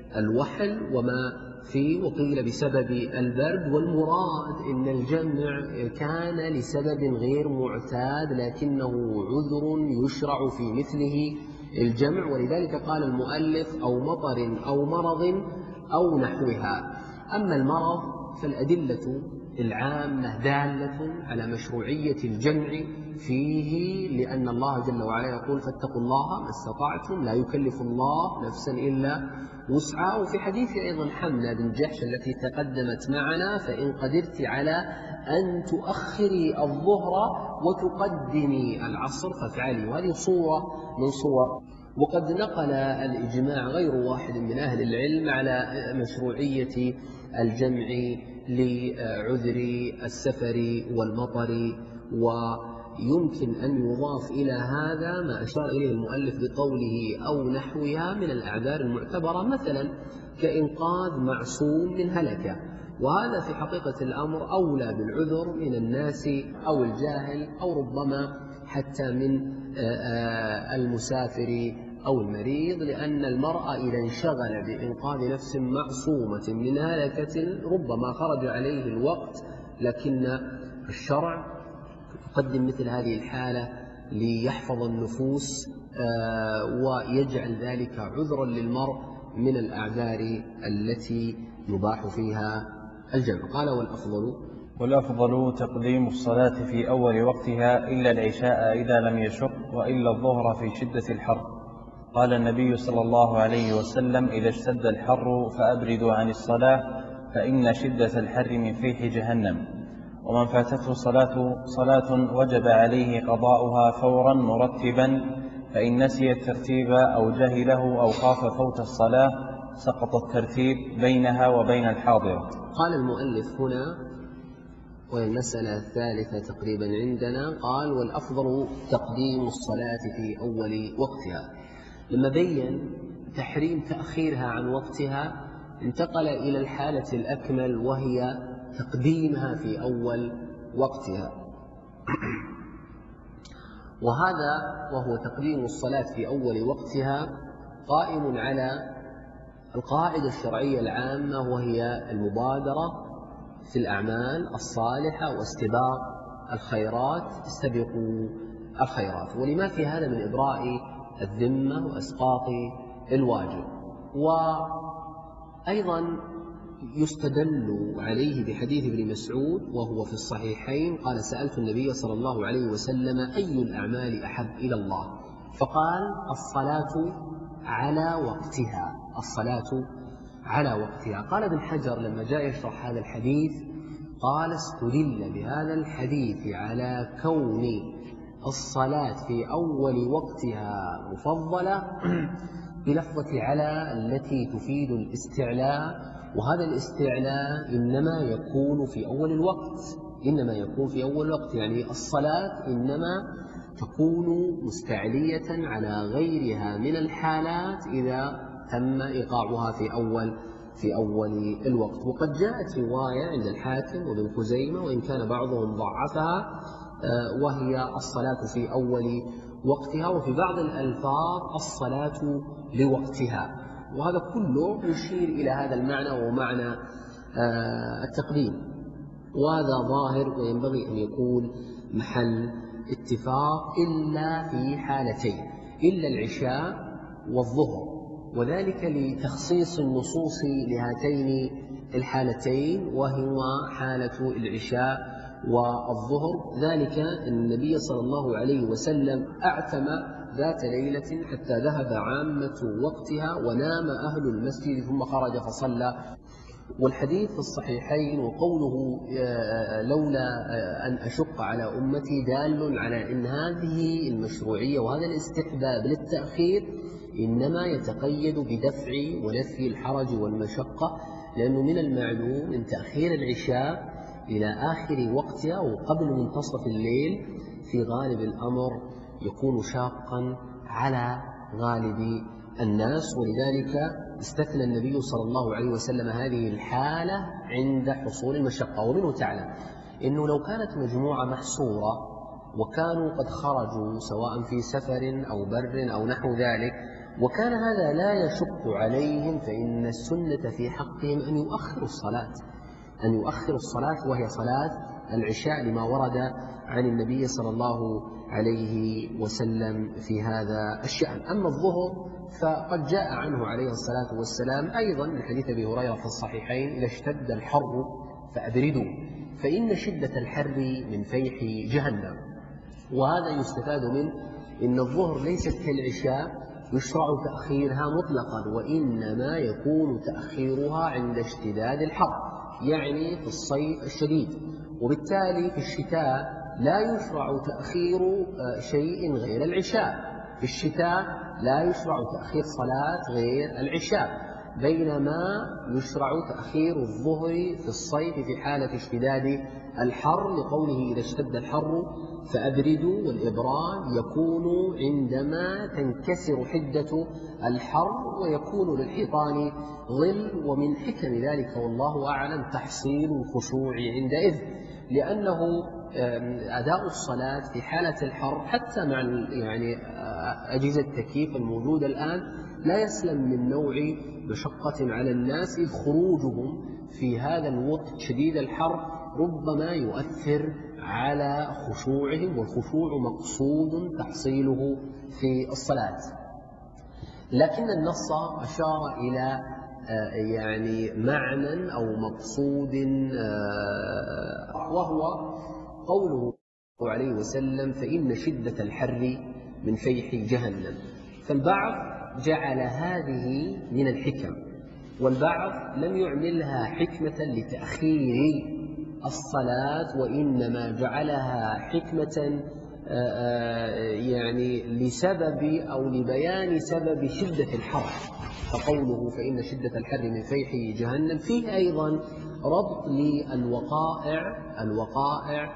الوحل وما فيه، وقيل بسبب البرد، والمراد إن الجمع كان لسبب غير معتاد لكنه عذر يشرع في مثله الجمع، ولذلك قال المؤلف أو مطر أو مرض أو نحوها. أما المرض فالأدلة العامة دالة على مشروعية الجمع فيه، لأن الله جل وعلا يقول فاتقوا الله ما استطعتم لا يكلف الله نفسا إلا وسعها. وفي حديث أيضا حمنا بن جحش التي تقدمت معنا فإن قدرت على أن تؤخري الظهر وتقدمي العصر فافعلي، وهذه صورة من صور. وقد نقل الإجماع غير واحد من أهل العلم على مشروعية الجمع لعذر السفر والمطر، ويمكن أن يضاف إلى هذا ما أشار إليه المؤلف بقوله أو نحوها من الأعذار المعتبرة، مثلا كإنقاذ معصوم من هلكة، وهذا في حقيقة الأمر أولى بالعذر من الناس أو الجاهل أو ربما حتى من المسافر أو المريض، لأن المرء إذا انشغل بإنقاذ نفس معصومة من هلكة ربما خرج عليه الوقت، لكن الشرع يقدم مثل هذه الحالة ليحفظ النفوس ويجعل ذلك عذرا للمرء من الأعذار التي يباح فيها الجمع. قال والأفضل والأفضل تقديم الصلاة في أول وقتها إلا العشاء إذا لم يشق، وإلا الظهر في شدة الحر. قال النبي صلى الله عليه وسلم إذا اشتد الحر فأبردوا عن الصلاة فإن شدة الحر من فيح جهنم. ومن فاتته صلاة, صلاة وجب عليه قضاؤها فورا مرتبا، فإن نسي الترتيب أو جهله أو خاف فوت الصلاة سقط الترتيب بينها وبين الحاضر. قال المؤلف هنا وهي المسألة الثالثة تقريبا عندنا، قال والأفضل تقديم الصلاة في أول وقتها. لما بين تحريم تأخيرها عن وقتها انتقل إلى الحالة الأكمل وهي تقديمها في أول وقتها، وهذا وهو تقديم الصلاة في أول وقتها قائم على القاعدة الشرعية العامة وهي المبادرة في الأعمال الصالحة واستباق الخيرات، استبقوا الخيرات، ولما في هذا من إبراء الذمة وإسقاط الواجب. وأيضا يستدل عليه بحديث ابن مسعود وهو في الصحيحين قال: سألت النبي صلى الله عليه وسلم: أي الأعمال أحب إلى الله؟ فقال: الصلاة على وقتها، الصلاة على وقتها. قال ابن حجر لما جاء يشرح هذا الحديث قال: استدل بهذا الحديث على كون الصلاة في أول وقتها مفضلة بلفظة على التي تفيد الاستعلاء، وهذا الاستعلاء إنما يكون في أول الوقت، إنما يكون في أول الوقت، يعني الصلاة إنما تكون مستعلية على غيرها من الحالات إذا تم إيقاعها في أول في أول الوقت. وقد جاءت رواية عند الحاكم وابن خزيمة وإن كان بعضهم ضعفها، وهي الصلاة في أول وقتها، وفي بعض الألفاظ الصلاة لوقتها، وهذا كله يشير إلى هذا المعنى ومعنى التقديم، وهذا ظاهر وينبغي أن يكون محل اتفاق إلا في حالتين، إلا العشاء والظهر، وذلك لتخصيص النصوص لهاتين الحالتين وهما حالة العشاء والظهر. ذلك أن النبي صلى الله عليه وسلم أعتم ذات ليلة حتى ذهب عامة وقتها ونام أهل المسجد ثم خرج فصلى. والحديث في الصحيحين وقوله لولا أن أشق على أمتي دال على أن هذه المشروعية وهذا الاستحباب للتأخير إنما يتقيد بدفع ونفي الحرج والمشقة، لأنه من المعلوم أن تأخير العشاء إلى آخر وقتها وقبل منتصف الليل في غالب الأمر يكون شاقا على غالب الناس، ولذلك استثنى النبي صلى الله عليه وسلم هذه الحالة عند حصول المشقة. ومنه تعلم أنه لو كانت مجموعة محصورة وكانوا قد خرجوا سواء في سفر أو بر أو نحو ذلك وكان هذا لا يشق عليهم، فإن السنة في حقهم أن يؤخروا الصلاة أن يؤخروا الصلاة وهي صلاة العشاء لما ورد عن النبي صلى الله عليه وسلم في هذا الشأن. أما الظهر فقد جاء عنه عليه الصلاة والسلام أيضا من حديث أبي هريرة في الصحيحين: إذا اشتد الحر فأبردوا فإن شدة الحر من فيح جهنم. وهذا يستفاد منه إن الظهر ليست كالعشاء يشرع تأخيرها مطلقا، وإنما يكون تأخيرها عند اشتداد الحر، يعني في الصيف الشديد، وبالتالي في الشتاء لا يشرع تأخير شيء غير العشاء، في الشتاء لا يشرع تأخير صلاة غير العشاء، بينما يشرع تأخير الظهر في الصيف في حالة اشتداد الحر، لقوله إذا اشتد الحر فأبردوا، والإبراد يكون عندما تنكسر حدة الحر ويكون للحيطان ظل، ومن حكم ذلك والله أعلم تحصيل الخشوع عندئذ، لأنه أداء الصلاة في حالة الحر حتى مع يعني أجهزة التكييف الموجودة الآن لا يسلم من نوع مشقة على الناس، إذ خروجهم في هذا الوقت شديد الحر ربما يؤثر على خشوعهم، والخشوع مقصود تحصيله في الصلاة. لكن النص أشار إلى يعني معنى أو مقصود، وهو قوله عليه وسلم: فإن شدة الحر من فيح جهنم. فالبعض جعل هذه من الحكم، والبعض لم يعملها حكمة لتأخير الصلاة، وإنما جعلها حكمة يعني لسبب أو لبيان سبب شدة الحر. فقوله فإن شدة الحر من فيح جهنم فيه أيضا ربط للوقائع الوقائع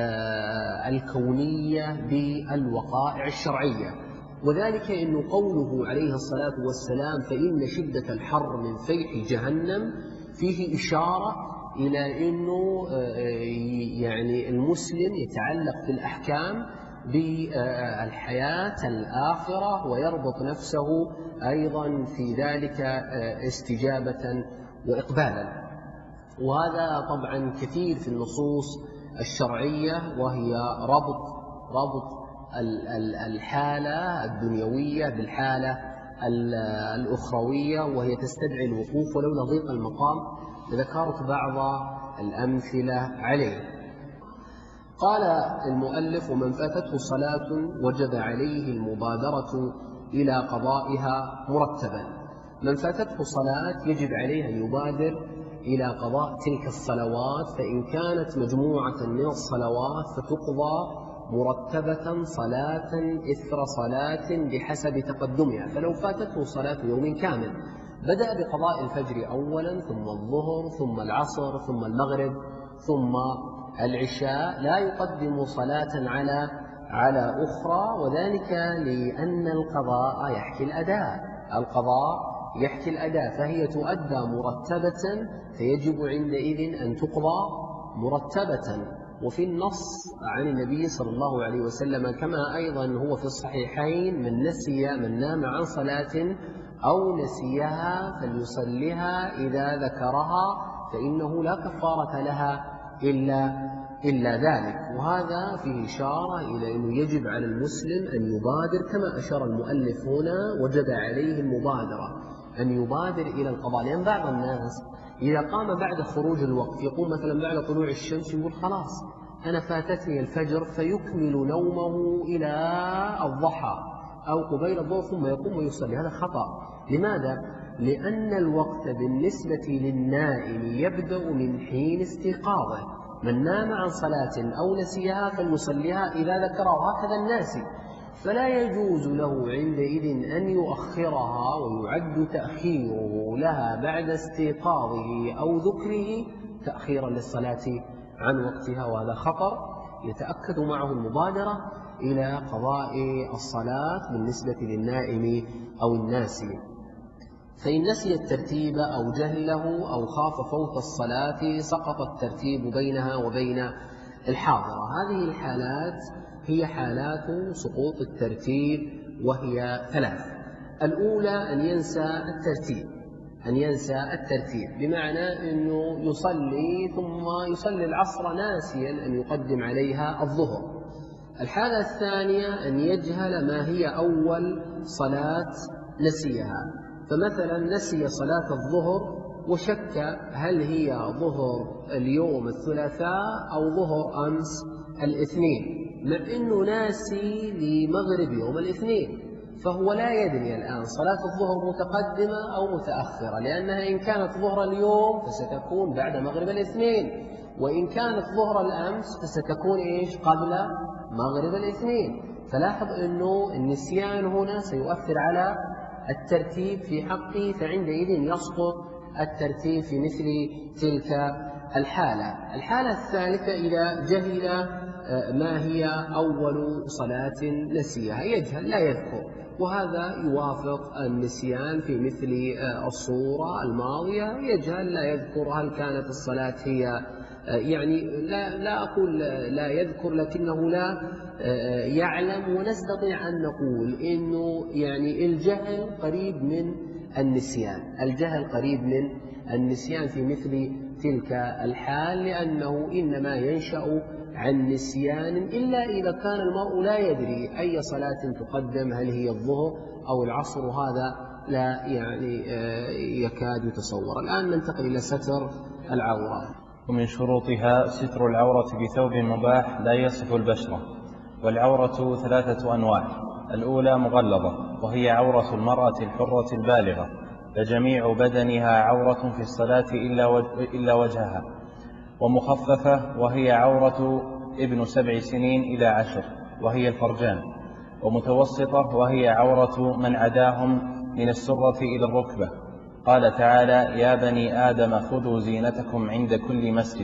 الكونية بالوقائع الشرعية، وذلك أن قوله عليه الصلاة والسلام فإن شدة الحر من فيح جهنم فيه إشارة إلى أنه يعني المسلم يتعلق بالأحكام بالحياة الآخرة ويربط نفسه أيضا في ذلك استجابة وإقبالا. وهذا طبعا كثير في النصوص الشرعية، وهي ربط ربط الحالة الدنيوية بالحالة الأخروية، وهي تستدعي الوقوف ولو ضيق المقام. ذكرت بعض الأمثلة عليه. قال المؤلف: ومن فاتته صلاة وجب عليه المبادرة إلى قضائها مرتبا. من فاتته صلاة يجب عليه أن يبادر إلى قضاء تلك الصلوات، فإن كانت مجموعة من الصلوات فتقضى مرتبة صلاة إثر صلاة بحسب تقدمها. فلو فاتته صلاة يوم كامل بدأ بقضاء الفجر أولا، ثم الظهر، ثم العصر، ثم المغرب، ثم العشاء، لا يقدم صلاة على على أخرى، وذلك لأن القضاء يحكي الأداء القضاء يحكي الأداء فهي تؤدى مرتبة، فيجب عندئذ أن تقضى مرتبة. وفي النص عن النبي صلى الله عليه وسلم كما أيضا هو في الصحيحين: من نسي من نام عن صلاة أو نسيها فليصلها إذا ذكرها فإنه لا كفارة لها إلا إلا ذلك. وهذا فيه إشارة إلى أنه يجب على المسلم أن يبادر، كما أشار المؤلف هنا: وجب عليه المبادرة، أن يبادر إلى القضاء. لأن بعض الناس إذا قام بعد خروج الوقت يقوم مثلا بعد طلوع الشمس يقول: خلاص أنا فاتتني الفجر، فيكمل نومه إلى الضحى أو قبيل الظهر ثم يقوم ويصلي. هذا خطأ. لماذا؟ لأن الوقت بالنسبة للنائم يبدأ من حين استيقاظه. من نام عن صلاة أو نسيها فليصليها إذا ذكرها، وهكذا الناسي. فلا يجوز له عندئذ أن يؤخرها، ويعد تأخيره لها بعد استيقاظه أو ذكره تأخيرا للصلاة عن وقتها، وهذا خطر. يتأكد معه المبادرة إلى قضاء الصلاة بالنسبة للنائم أو الناسي. فإن نسي الترتيب أو جهله أو خاف فوت الصلاة سقط الترتيب بينها وبين الحاضرة. هذه الحالات هي حالات سقوط الترتيب، وهي ثلاث. الأولى أن ينسى الترتيب أن ينسى الترتيب بمعنى أنه يصلي ثم يصلي العصر ناسيا أن يقدم عليها الظهر. الحالة الثانية أن يجهل ما هي أول صلاة نسيها، فمثلا نسي صلاة الظهر وشك هل هي ظهر اليوم الثلاثاء أو ظهر أمس الاثنين، مع أنه ناسي لمغرب يوم الاثنين، فهو لا يدري الآن صلاة الظهر متقدمة أو متأخرة، لأنها إن كانت ظهر اليوم فستكون بعد مغرب الاثنين، وإن كانت ظهر الأمس فستكون إيش قبل مغرب الاثنين. فلاحظ أنه النسيان هنا سيؤثر على الترتيب في حقه، فعندئذ يسقط الترتيب في مثل تلك الحالة. الحالة الثالثة إذا جهل ما هي أول صلاة نسيها، يجهل لا يذكر، وهذا يوافق النسيان في مثل الصورة الماضية، يجهل لا يذكر هل كانت الصلاة هي يعني لا, لا أقول لا يذكر لكنه لا يعلم. ونستطيع أن نقول إنه يعني الجهل قريب من النسيان الجهل قريب من النسيان في مثل تلك الحال، لأنه إنما ينشأ عن نسيان إلا إذا كان المرء لا يدري أي صلاة تقدم، هل هي الظهر أو العصر، وهذا لا يعني يكاد يتصور. الآن ننتقل إلى ستر العورة. ومن شروطها ستر العورة بثوب مباح لا يصف البشرة. والعورة ثلاثة أنواع: الأولى مغلظة، وهي عورة المرأة الحرة البالغة، فجميع بدنها عورة في الصلاة إلا وجهها. ومخففة، وهي عورة ابن سبع سنين إلى عشر، وهي الفرجان. ومتوسطة، وهي عورة من عداهم من السرة إلى الركبة. قال تعالى: يا بني آدم خذوا زينتكم عند كل مسجد.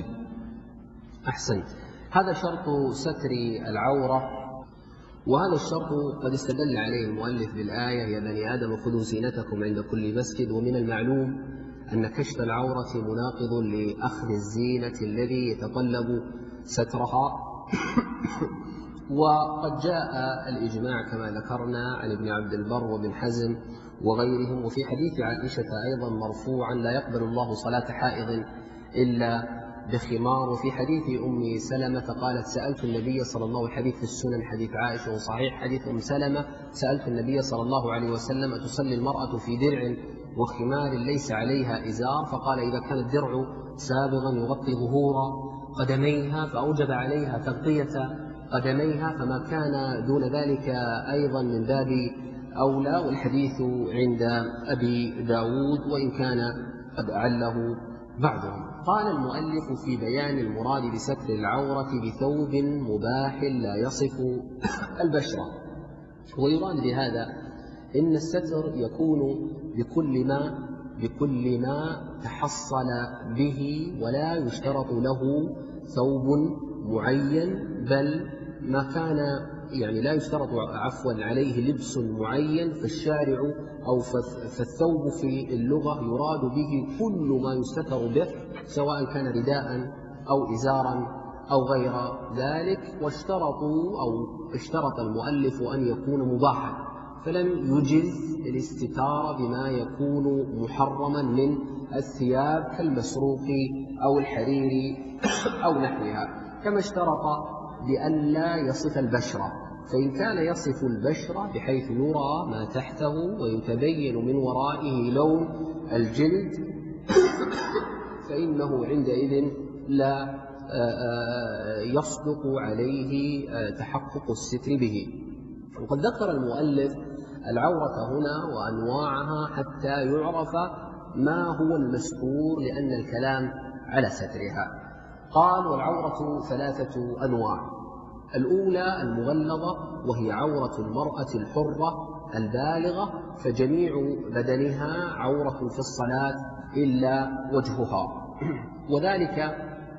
أحسنت. هذا شرط ستر العورة، وهذا الشرط قد استدل عليه المؤلف بالآية: يا بني آدم خذوا زينتكم عند كل مسجد. ومن المعلوم أن كشف العورة مناقض لأخذ الزينة الذي يتطلب سترها وقد جاء الإجماع كما ذكرنا عن ابن عبد البر وابن حزم وغيرهم، وفي حديث عائشة أيضا مرفوعا لا يقبل الله صلاة حائض إلا بخمار. وفي حديث أم سلمة قالت سألت النبي صلى الله عليه وسلم، حديث في السنن حديث عائشة وصحيح حديث أم سلمة، سألت النبي صلى الله عليه وسلم أتصلي المرأة في درع وخمار ليس عليها إزار؟ فقال إذا كان الدرع سابغا يغطي ظهور قدميها فأوجب عليها تغطية قدميها، فما كان دون ذلك أيضا من باب أولى. والحديث عند أبي داود وإن كان قد أعله بعضهم. قال المؤلف في بيان المراد بستر العورة بثوب مباح لا يصف البشرة، ويراد بهذا إن الستر يكون بكل ما بكل ما تحصل به، ولا يشترط له ثوب معين، بل ما كان يعني لا يشترط عفوا عليه لبس معين. فالشارع أو فالثوب في اللغة يراد به كل ما يستتر به، سواء كان رداء أو إزارا أو غير ذلك. واشترطوا أو اشترط المؤلف أن يكون مباحا، فلم يجز الاستتار بما يكون محرما من الثياب كالمسروق أو الحرير أو نحوها، كما اشترط بأن لا يصف البشرة، فإن كان يصف البشرة بحيث يرى ما تحته ويتبين من ورائه لون الجلد فإنه عندئذ لا يصدق عليه تحقق الستر به. وقد ذكر المؤلف العورة هنا وأنواعها حتى يعرف ما هو المستور، لأن الكلام على سترها. قال والعورة ثلاثة أنواع: الأولى المغلظة، وهي عورة المرأة الحرة البالغة، فجميع بدنها عورة في الصلاة إلا وجهها، وذلك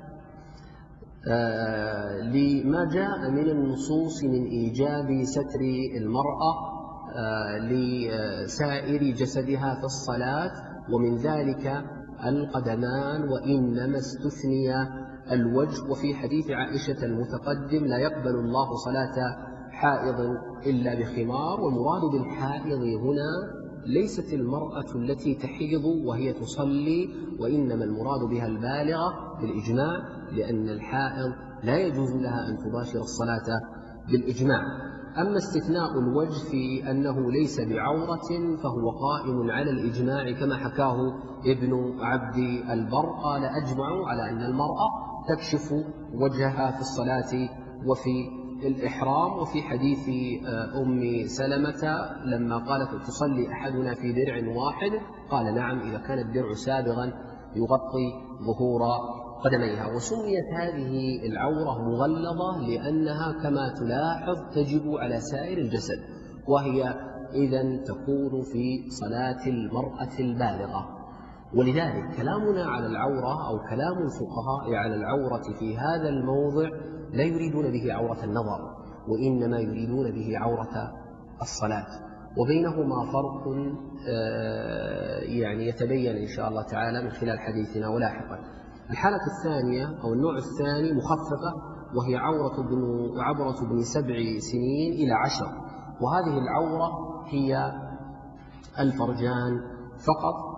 آه لما جاء من النصوص من إيجاب ستر المرأة آه لسائر جسدها في الصلاة، ومن ذلك القدمان، وإنما استثني الوجه. وفي حديث عائشة المتقدم لا يقبل الله صلاة حائض إلا بخمار. والمراد بالحائض هنا ليست المرأة التي تحيض وهي تصلي، وإنما المراد بها البالغة بالإجماع، لأن الحائض لا يجوز لها أن تباشر الصلاة بالإجماع. أما استثناء الوجه في أنه ليس بعورة فهو قائم على الإجماع، كما حكاه ابن عبد البر، قال أجمعوا على أن المرأة تكشف وجهها في الصلاة وفي الإحرام. وفي حديث أم سلمة لما قالت تصلي أحدنا في درع واحد، قال نعم إذا كان الدرع سابغا يغطي ظهور قدميها. وسميت هذه العورة مغلظة لأنها كما تلاحظ تجب على سائر الجسد، وهي إذن تكون في صلاة المرأة البالغة. ولذلك كلامنا على العورة أو كلام الفقهاء على العورة في هذا الموضع لا يريدون به عورة النظر، وإنما يريدون به عورة الصلاة، وبينهما فرق يعني يتبين إن شاء الله تعالى من خلال حديثنا ولاحقا. الحالة الثانية أو النوع الثاني مخففة، وهي عورة ابن عبرة ابن سبع سنين إلى عشر، وهذه العورة هي الفرجان فقط،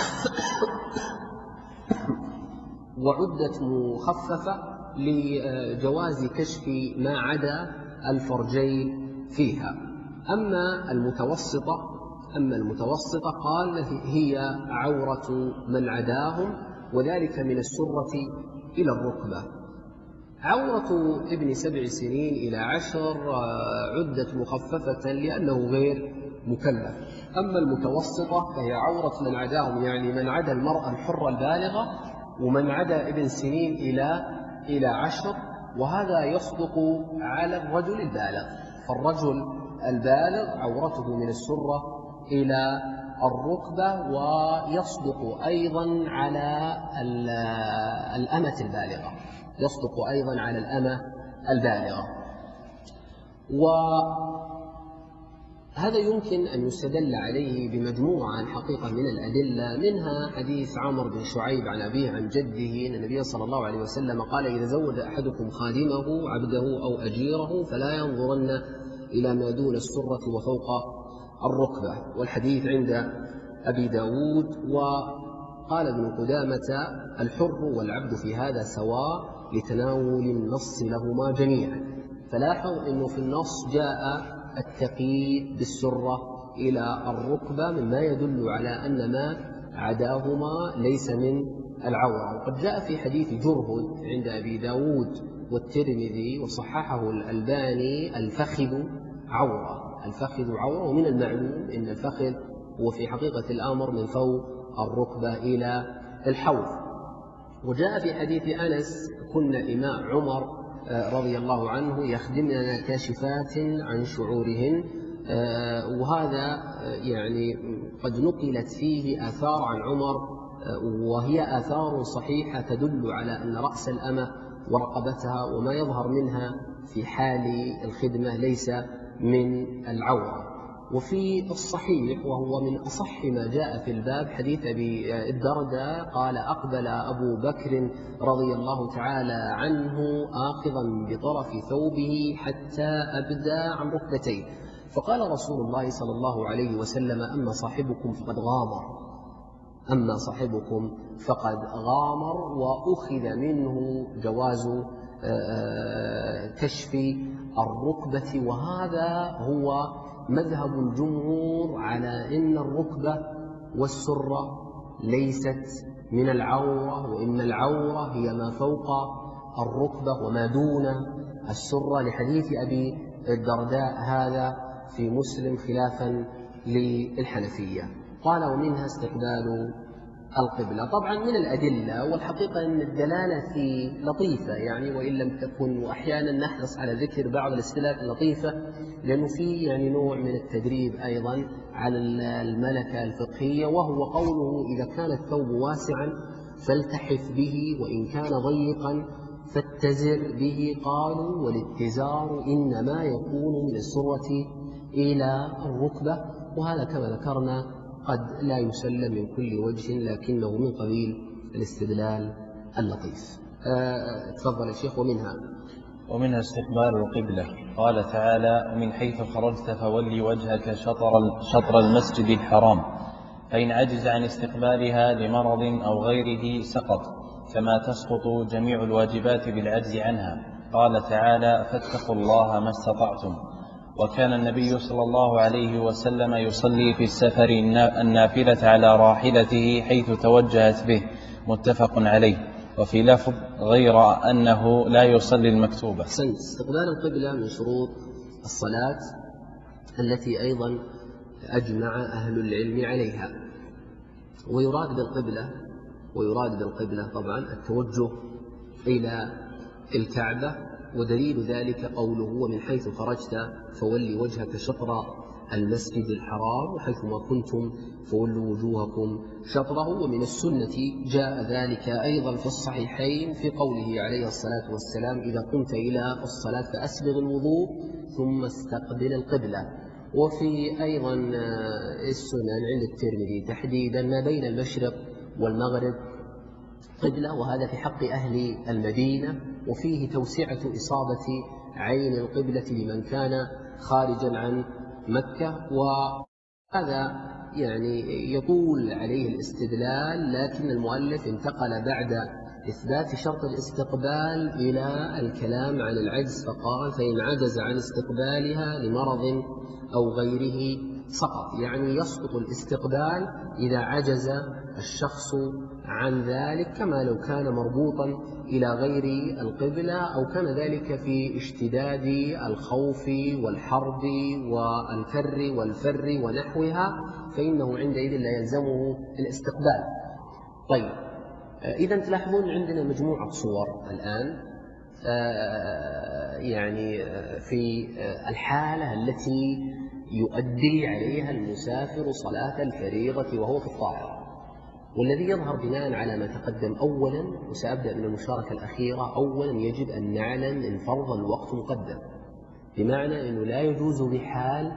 وعدت مخففة لجواز كشف ما عدا الفرجين فيها. أما المتوسطة أما المتوسطة قال هي عورة من عداهم، وذلك من السرة إلى الركبة. عورة ابن سبع سنين إلى عشر عدت مخففة لأنه غير مكلف. أما المتوسطة فهي عورة من عداهم، يعني من عدا المرأة الحرة البالغة ومن عدا ابن سنين إلى إلى عشر، وهذا يصدق على الرجل البالغ. فالرجل البالغ عورته من السرة إلى الركبة، ويصدق أيضا على الأمة البالغة يصدق أيضا على الأمة البالغة. وهذه هذا يمكن أن يستدل عليه بمجموعة الحقيقة من الأدلة، منها حديث عمرو بن شعيب عن أبيه عن جده أن النبي صلى الله عليه وسلم قال: إذا زوج أحدكم خادمه عبده أو أجيره فلا ينظرن إلى ما دون السرة وفوق الركبة. والحديث عند أبي داود. وقال ابن قدامة: الحر والعبد في هذا سواء لتناول النص لهما جميعا. فلاحظ أنه في النص جاء التقييد بالسرة إلى الركبة مما يدل على أن ما عداهما ليس من العورة. وقد جاء في حديث جرهد عند أبي داود والترمذي وصححه الألباني: الفخذ عورة. الفخذ عورة، ومن المعلوم أن الفخذ هو في حقيقة الأمر من فوق الركبة إلى الحوض. وجاء في حديث أنس: كنا إماء عمر رضي الله عنه يخدمنا كاشفات عن شعورهن. وهذا يعني قد نقلت فيه آثار عن عمر، وهي آثار صحيحة تدل على أن رأس الأمة ورقبتها وما يظهر منها في حال الخدمة ليس من العورة. وفي الصحيح وهو من أصح ما جاء في الباب حديث أبي الدرداء قال: أقبل أبو بكر رضي الله تعالى عنه آخذا بطرف ثوبه حتى أبدى عن ركبتيه، فقال رسول الله صلى الله عليه وسلم: أما صاحبكم فقد غامر أما صاحبكم فقد غامر وأخذ منه جواز كشف الركبة. وهذا هو مذهب الجمهور على أن الركبة والسرة ليست من العورة، وإن العورة هي ما فوق الركبة وما دون السرة، لحديث أبي الدرداء هذا في مسلم خلافا للحنفية. قال: ومنها استقبال القبلة. طبعا من الأدلة، والحقيقة أن الدلالة في لطيفة يعني وإن لم تكن، وأحيانا نحرص على ذكر بعض الاستدلالات اللطيفة لأنه في يعني نوع من التدريب أيضا على الملكة الفقهية، وهو قوله: إذا كان الثوب واسعا فالتحف به وإن كان ضيقا فاتزر به. قالوا: والاتزار إنما يكون من السرة إلى الركبة، وهذا كما ذكرنا قد لا يسلم من كل وجه، لكنه من قبيل الاستدلال اللطيف. أه تفضل يا شيخ. ومنها ومنها استقبال القبلة. قال تعالى: ومن حيث خرجت فولي وجهك شطر, شطر المسجد الحرام، فإن عجز عن استقبالها لمرض أو غيره سقط، كما تسقط جميع الواجبات بالعجز عنها. قال تعالى: فاتقوا الله ما استطعتم. وكان النبي صلى الله عليه وسلم يصلي في السفر النافلة على راحلته حيث توجهت به، متفق عليه. وفي لفظ غير أنه لا يصلي المكتوبة. استقبال القبلة من شروط الصلاة التي أيضا أجمع أهل العلم عليها. ويراد بالقبلة ويراد بالقبلة طبعا التوجه إلى الكعبة، ودليل ذلك قوله: ومن حيث خرجت فولي وجهك شطر المسجد الحرام وحيثما كنتم فولوا وجوهكم شطره. ومن السنة جاء ذلك أيضا في الصحيحين في قوله عليه الصلاة والسلام: إذا قمت إلى الصلاة فأسبغ الوضوء ثم استقبل القبلة. وفي أيضا السنن عند الترمذي تحديدا ما بين المشرق والمغرب قبلة، وهذا في حق أهل المدينة، وفيه توسعة إصابة عين القبلة لمن كان خارجا عن مكة. وهذا يعني يطول عليه الاستدلال، لكن المؤلف انتقل بعد إثبات شرط الاستقبال إلى الكلام عن العجز، فقال: فإن عجز عن استقبالها لمرض أو غيره سقط، يعني يسقط الاستقبال إذا عجز الشخص عن ذلك، كما لو كان مربوطا إلى غير القبلة أو كان ذلك في اشتداد الخوف والحرب والكر والفر ونحوها، فإنه عندئذ لا يلزمه الاستقبال. طيب، إذا تلاحظون عندنا مجموعة صور الآن يعني في الحالة التي يؤدي عليها المسافر صلاة الفريضة وهو في الطائرة. والذي يظهر بناء على ما تقدم أولا، وسأبدأ من المشاركة الأخيرة، أولا يجب أن نعلم إن فرض الوقت مقدم، بمعنى أنه لا يجوز بحال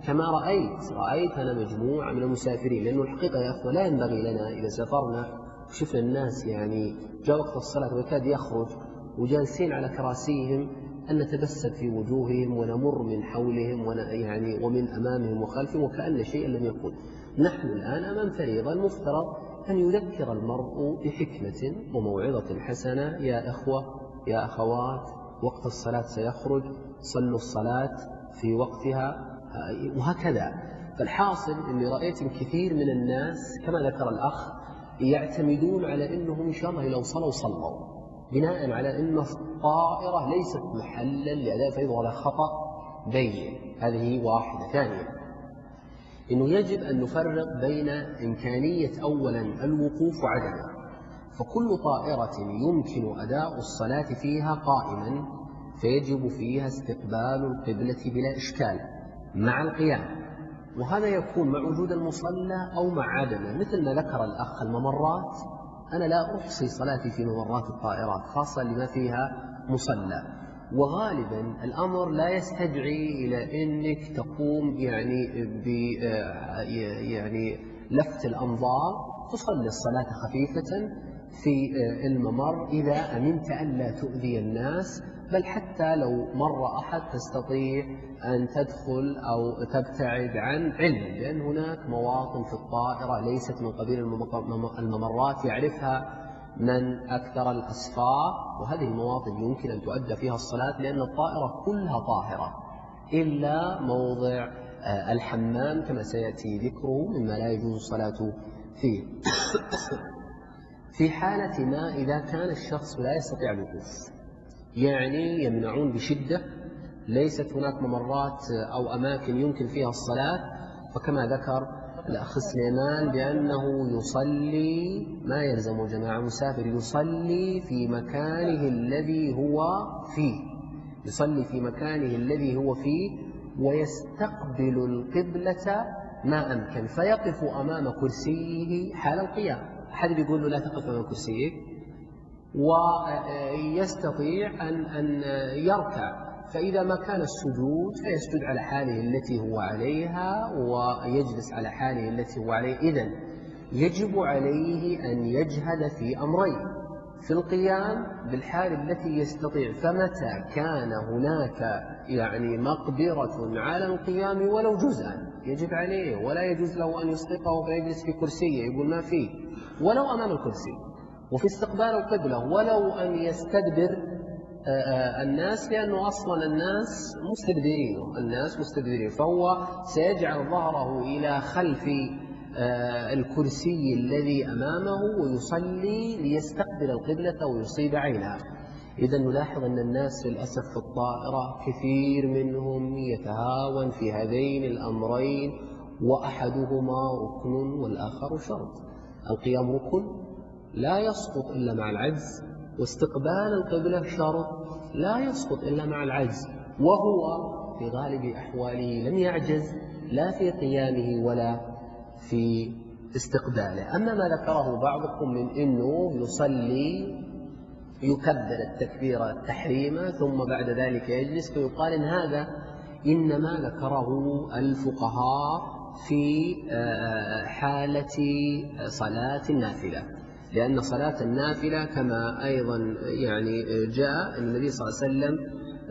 كما رأيت رأيت أنا مجموعة من المسافرين، لأنه الحقيقة يا أخوة لا ينبغي لنا إذا سافرنا وشفنا الناس يعني جاء وقت الصلاة ويكاد يخرج وجالسين على كراسيهم أن نتبسم في وجوههم ونمر من حولهم يعني ومن أمامهم وخلفهم وكأن شيئا لم يكن. نحن الآن أمام فريضة المفترض أن يذكر المرء بحكمة وموعظة حسنة: يا إخوة يا أخوات وقت الصلاة سيخرج، صلوا الصلاة في وقتها، وهكذا. فالحاصل أني رأيت الكثير من الناس كما ذكر الأخ يعتمدون على أنهم إن شاء الله لو صلوا صلوا، بناء على أن الطائرة ليست محلا لأداء فريضة ولا خطأ بين. هذه واحدة. ثانيا أنه يجب أن نفرق بين إمكانية أولا الوقوف وعدمه، فكل طائرة يمكن أداء الصلاة فيها قائما فيجب فيها استقبال القبلة بلا إشكال مع القيام، وهذا يكون مع وجود المصلى أو مع عدمه. مثل ما ذكر الأخ الممرات، أنا لا أحصي صلاتي في ممرات الطائرات خاصة لما فيها مصلى، وغالبا الأمر لا يستدعي إلى أنك تقوم يعني ب يعني لفت الأنظار، تصلي الصلاة خفيفة في الممر إذا أمنت أن لا تؤذي الناس، بل حتى لو مر أحد تستطيع أن تدخل أو تبتعد عن علم، لأن هناك مواطن في الطائرة ليست من قبيل الممرات يعرفها من أكثر الأسفار، وهذه المواطن يمكن أن تؤدى فيها الصلاة لأن الطائرة كلها طاهرة إلا موضع الحمام كما سيأتي ذكره مما لا يجوز الصلاة فيه. في حالة ما إذا كان الشخص لا يستطيع الوقوف، يعني يمنعون بشدة، ليست هناك ممرات أو أماكن يمكن فيها الصلاة، فكما ذكر الأخ سليمان بأنه يصلي، ما يلزم جماعة مسافر، يصلي في مكانه الذي هو فيه، يصلي في مكانه الذي هو فيه ويستقبل القبلة ما أمكن، فيقف أمام كرسيه حال القيام. أحد يقول له لا تقف أمام كرسيك، ويستطيع أن أن يركع، فإذا ما كان السجود فيسجد على حاله التي هو عليها ويجلس على حاله التي هو عليه. إذن يجب عليه أن يجهد في أمرين: في القيام بالحال التي يستطيع، فمتى كان هناك يعني مقدرة على القيام ولو جزءا يجب عليه، ولا يجوز له أن يسقطه فيجلس في كرسيه يقول ما فيه، ولو أمام الكرسي. وفي استقبال القبلة ولو أن يستدبر الناس، لأنه أصلا الناس مستدبرين، الناس مستدبرين، فهو سيجعل ظهره إلى خلف الكرسي الذي أمامه ويصلي ليستقبل القبلة ويصيب عينها. إذا نلاحظ أن الناس للأسف في الطائرة كثير منهم يتهاون في هذين الأمرين، وأحدهما ركن والآخر شرط. القيام ركن لا يسقط إلا مع العجز، واستقبال القبلة شرط لا يسقط إلا مع العجز، وهو في غالب أحواله لم يعجز لا في قيامه ولا في استقباله. أما ما ذكره بعضكم من أنه يصلي يكبر التكبير التحريم ثم بعد ذلك يجلس، فيقال إن هذا إنما ذكره الفقهاء في حالة صلاة النافلة، لأن صلاة النافلة كما أيضا يعني جاء النبي صلى الله عليه وسلم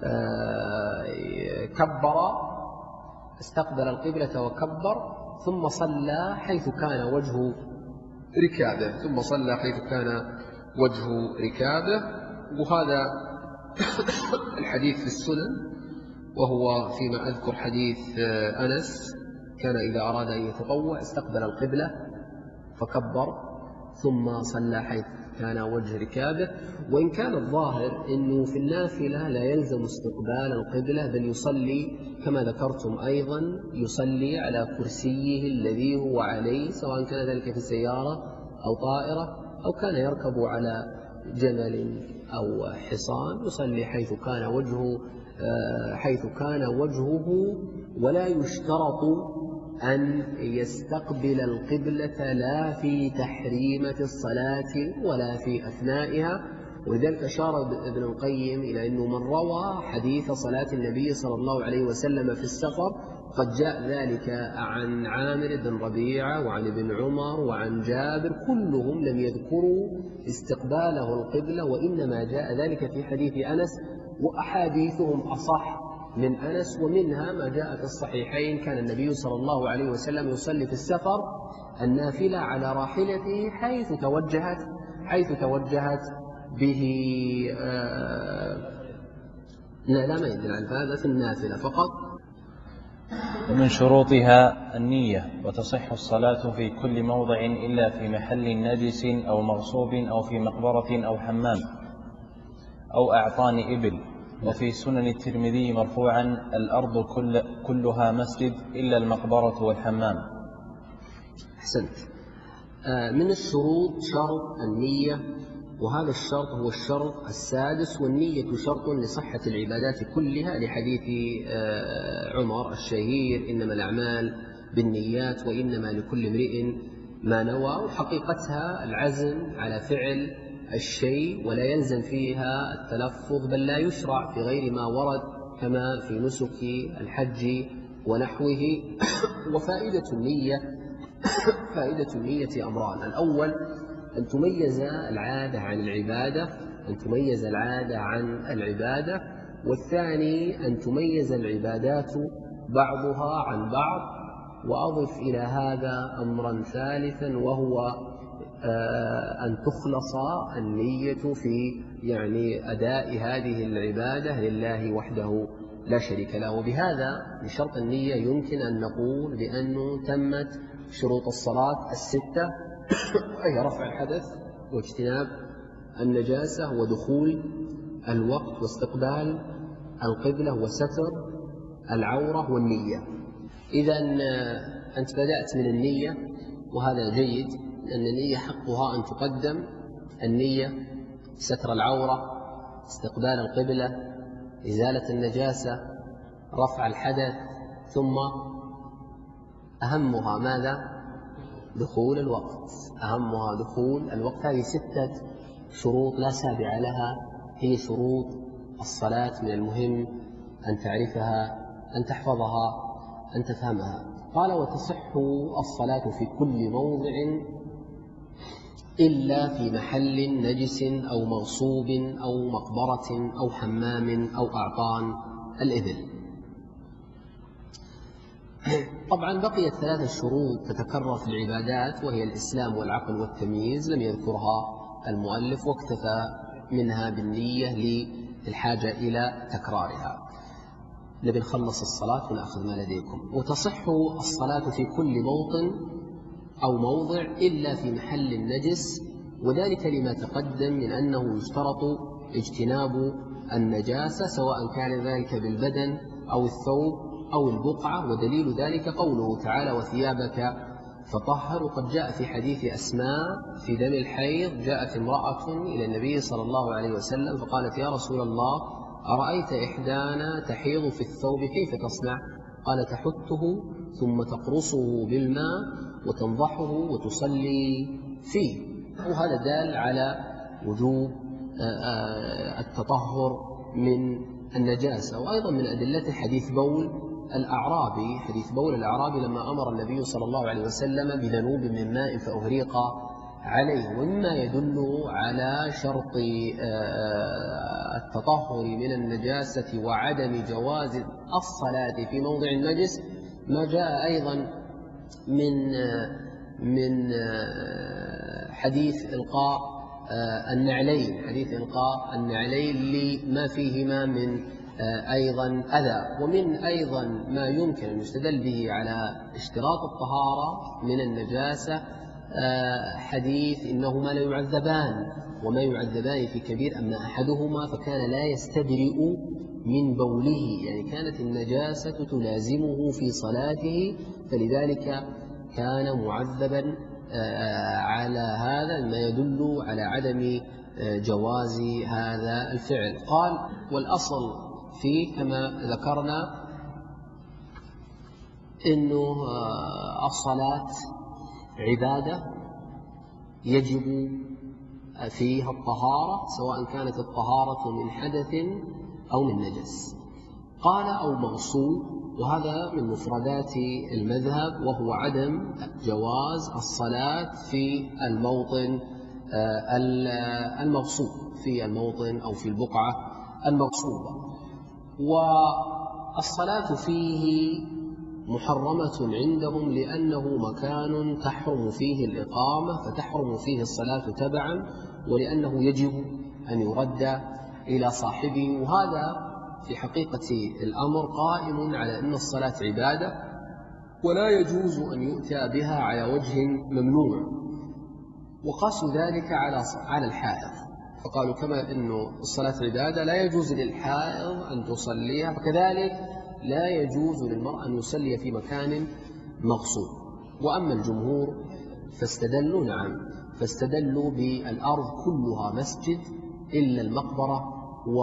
كبر، استقبل القبلة وكبر، ثم صلى حيث كان وجه ركابه، ثم صلى حيث كان وجه ركابه. وهذا الحديث في السنن، وهو فيما أذكر حديث أنس كان إذا أراد أن يتطوع استقبل القبلة فكبر ثم صلى حيث كان وجه ركابه. وإن كان الظاهر أنه في النافلة لا يلزم استقبال القبلة، بل يصلي كما ذكرتم أيضا يصلي على كرسيه الذي هو عليه، سواء كان ذلك في سيارة أو طائرة أو كان يركب على جمل أو حصان، يصلي حيث كان وجهه حيث كان وجهه ولا يشترط أن يستقبل القبلة لا في تحريمة الصلاة ولا في أثنائها. ولذلك أشار ابن القيم إلى أنه من روى حديث صلاة النبي صلى الله عليه وسلم في السفر قد جاء ذلك عن عامر بن ربيعة وعن ابن عمر وعن جابر، كلهم لم يذكروا استقباله القبلة، وإنما جاء ذلك في حديث أنس، وأحاديثهم أصح من أنس. ومنها ما جاء في الصحيحين: كان النبي صلى الله عليه وسلم يصلي في السفر النافلة على راحلته حيث توجهت حيث توجهت به. آه لا لا ما يدل عن هذا، في النافلة فقط. ومن شروطها النية، وتصح الصلاة في كل موضع إلا في محل نجس أو مغصوب أو في مقبرة أو حمام أو أعطان إبل. وفي سنن الترمذي مرفوعا: الأرض كل كلها مسجد إلا المقبرة والحمام. أحسنت. من الشروط شرط النية، وهذا الشرط هو الشرط السادس، والنية شرط لصحة العبادات كلها، لحديث عمر الشهير: إنما الأعمال بالنيات وإنما لكل امرئ ما نوى. وحقيقتها العزم على فعل الشيء، ولا يلزم فيها التلفظ، بل لا يشرع في غير ما ورد كما في نسك الحج ونحوه. وفائدة النية فائدة النية أمران: الأول أن تميز العادة عن العبادة أن تميز العادة عن العبادة والثاني أن تميز العبادات بعضها عن بعض. وأضف إلى هذا أمرا ثالثا، وهو أن تخلص النية في يعني أداء هذه العبادة لله وحده لا شريك له. وبهذا بشرط النية يمكن أن نقول بأنه تمت شروط الصلاة الستة، وهي رفع الحدث واجتناب النجاسة ودخول الوقت واستقبال القبلة وستر العورة والنية. إذا أنت بدأت من النية، وهذا جيد، لأن النية حقها أن تقدم: النية، ستر العورة، استقبال القبلة، إزالة النجاسة، رفع الحدث، ثم أهمها ماذا؟ دخول الوقت. أهمها دخول الوقت. هذه ستة شروط لا سابع لها، هي شروط الصلاة، من المهم أن تعرفها، أن تحفظها، أن تفهمها. قال: وتصح الصلاة في كل موضع إلا في محل نجس أو مغصوب أو مقبرة أو حمام أو أعطان الإبل. طبعا بقيت ثلاثة شروط تتكرر في العبادات، وهي الإسلام والعقل والتمييز، لم يذكرها المؤلف، واكتفى منها بالنية للحاجة إلى تكرارها. نبي نخلص الصلاة ونأخذ ما لديكم. وتصح الصلاة في كل موطن أو موضع إلا في محل النجس، وذلك لما تقدم من أنه يشترط اجتناب النجاسة، سواء كان ذلك بالبدن أو الثوب أو البقعة. ودليل ذلك قوله تعالى: وثيابك فطهر. وقد جاء في حديث أسماء في دم الحيض: جاءت امرأة إلى النبي صلى الله عليه وسلم فقالت: يا رسول الله، أرأيت إحدانا تحيض في الثوب كيف تصنع؟ قال: تحته ثم تقرصه بالماء وتنضحه وتصلي فيه. وهذا دال على وجوب التطهر من النجاسة. وأيضا من أدلة حديث بول الأعرابي حديث بول الأعرابي لما أمر النبي صلى الله عليه وسلم بذنوب من ماء فأهريق عليه. ومما يدل على شرط التطهر من النجاسة وعدم جواز الصلاة في موضع النجس ما جاء أيضا من من حديث إلقاء النعلين حديث إلقاء النعلين لما فيهما من أيضا أذى. ومن أيضا ما يمكن أن يستدل به على اشتراط الطهارة من النجاسة حديث إنهما لا يعذبان وما يعذبان في كبير، أما أحدهما فكان لا يستبرئ من بوله، يعني كانت النجاسة تلازمه في صلاته، فلذلك كان معذبا على هذا، ما يدل على عدم جواز هذا الفعل. قال: والأصل فيه كما ذكرنا إنه الصلاة عبادة يجب فيها الطهارة، سواء كانت الطهارة من حدث أو من نجس. قال أو مغصوب، وهذا من مفردات المذهب، وهو عدم جواز الصلاة في الموطن المغصوب، في الموطن أو في البقعة المغصوبة. والصلاة فيه محرمة عندهم لأنه مكان تحرم فيه الإقامة، فتحرم فيه الصلاة تبعا، ولأنه يجب أن يرد إلى صاحبه. وهذا في حقيقة الأمر قائم على أن الصلاة عبادة ولا يجوز أن يؤتى بها على وجه ممنوع، وقاسوا ذلك على على الحائض، فقالوا كما أن الصلاة عبادة لا يجوز للحائض أن تصليها، فكذلك لا يجوز للمرأة أن يصلي في مكان مغصوب. وأما الجمهور فاستدلوا نعم فاستدلوا بالأرض كلها مسجد إلا المقبرة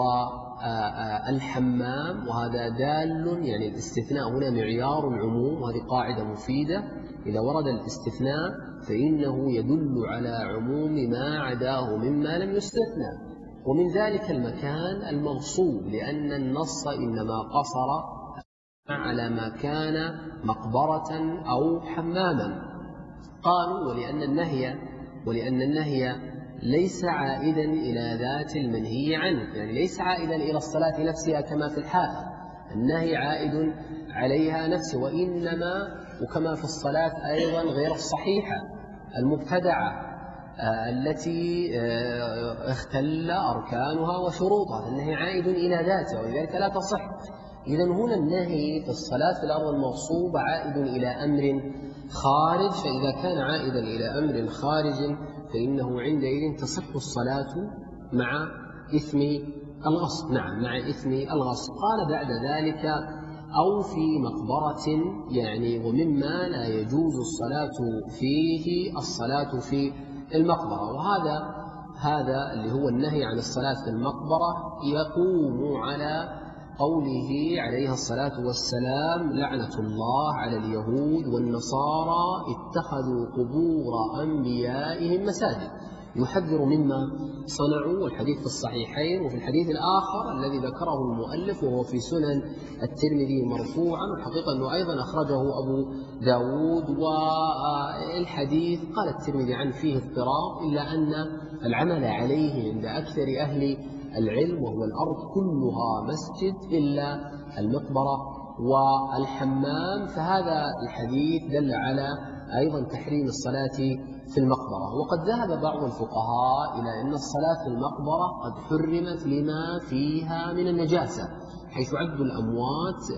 والحمام، وهذا دال، يعني الاستثناء هنا معيار العموم، وهذه قاعدة مفيدة، إذا ورد الاستثناء فإنه يدل على عموم ما عداه مما لم يستثنى، ومن ذلك المكان المغصوب، لأن النص إنما قصر على ما كان مقبرة أو حماما. قالوا ولأن النهي ولأن النهي ليس عائدا إلى ذات المنهي عنه، يعني ليس عائدا إلى الصلاة نفسها كما في الحائض، النهي عائد عليها نفسه، وإنما وكما في الصلاة أيضا غير الصحيحة المبتدعة التي اختل أركانها وشروطها، النهي عائد إلى ذاته ولذلك لا تصح. إذن هنا النهي في الصلاة في الأرض المغصوبة عائد إلى أمر خارج، فإذا كان عائدا إلى أمر خارج فإنه عندئذ تصح الصلاة مع إثم الغصب، نعم مع إثم الغصب. قال بعد ذلك أو في مقبرة، يعني ومما لا يجوز الصلاة فيه الصلاة في المقبرة، وهذا هذا اللي هو النهي عن الصلاة في المقبرة يقوم على قوله عليه الصلاة والسلام لعنة الله على اليهود والنصارى اتخذوا قبور أنبيائهم مساجد، يحذر مما صنعوا، والحديث في الصحيحين. وفي الحديث الآخر الذي ذكره المؤلف وهو في سنن الترمذي مرفوعا، والحقيقة أنه أيضا أخرجه أبو داود، والحديث قال الترمذي عنه فيه اضطراب، إلا أن العمل عليه عند أكثر أهل العلم، وهو الأرض كلها مسجد إلا المقبرة والحمام، فهذا الحديث دل على أيضا تحريم الصلاة في المقبرة. وقد ذهب بعض الفقهاء إلى أن الصلاة في المقبرة قد حرمت لما فيها من النجاسة، حيث عد الأموات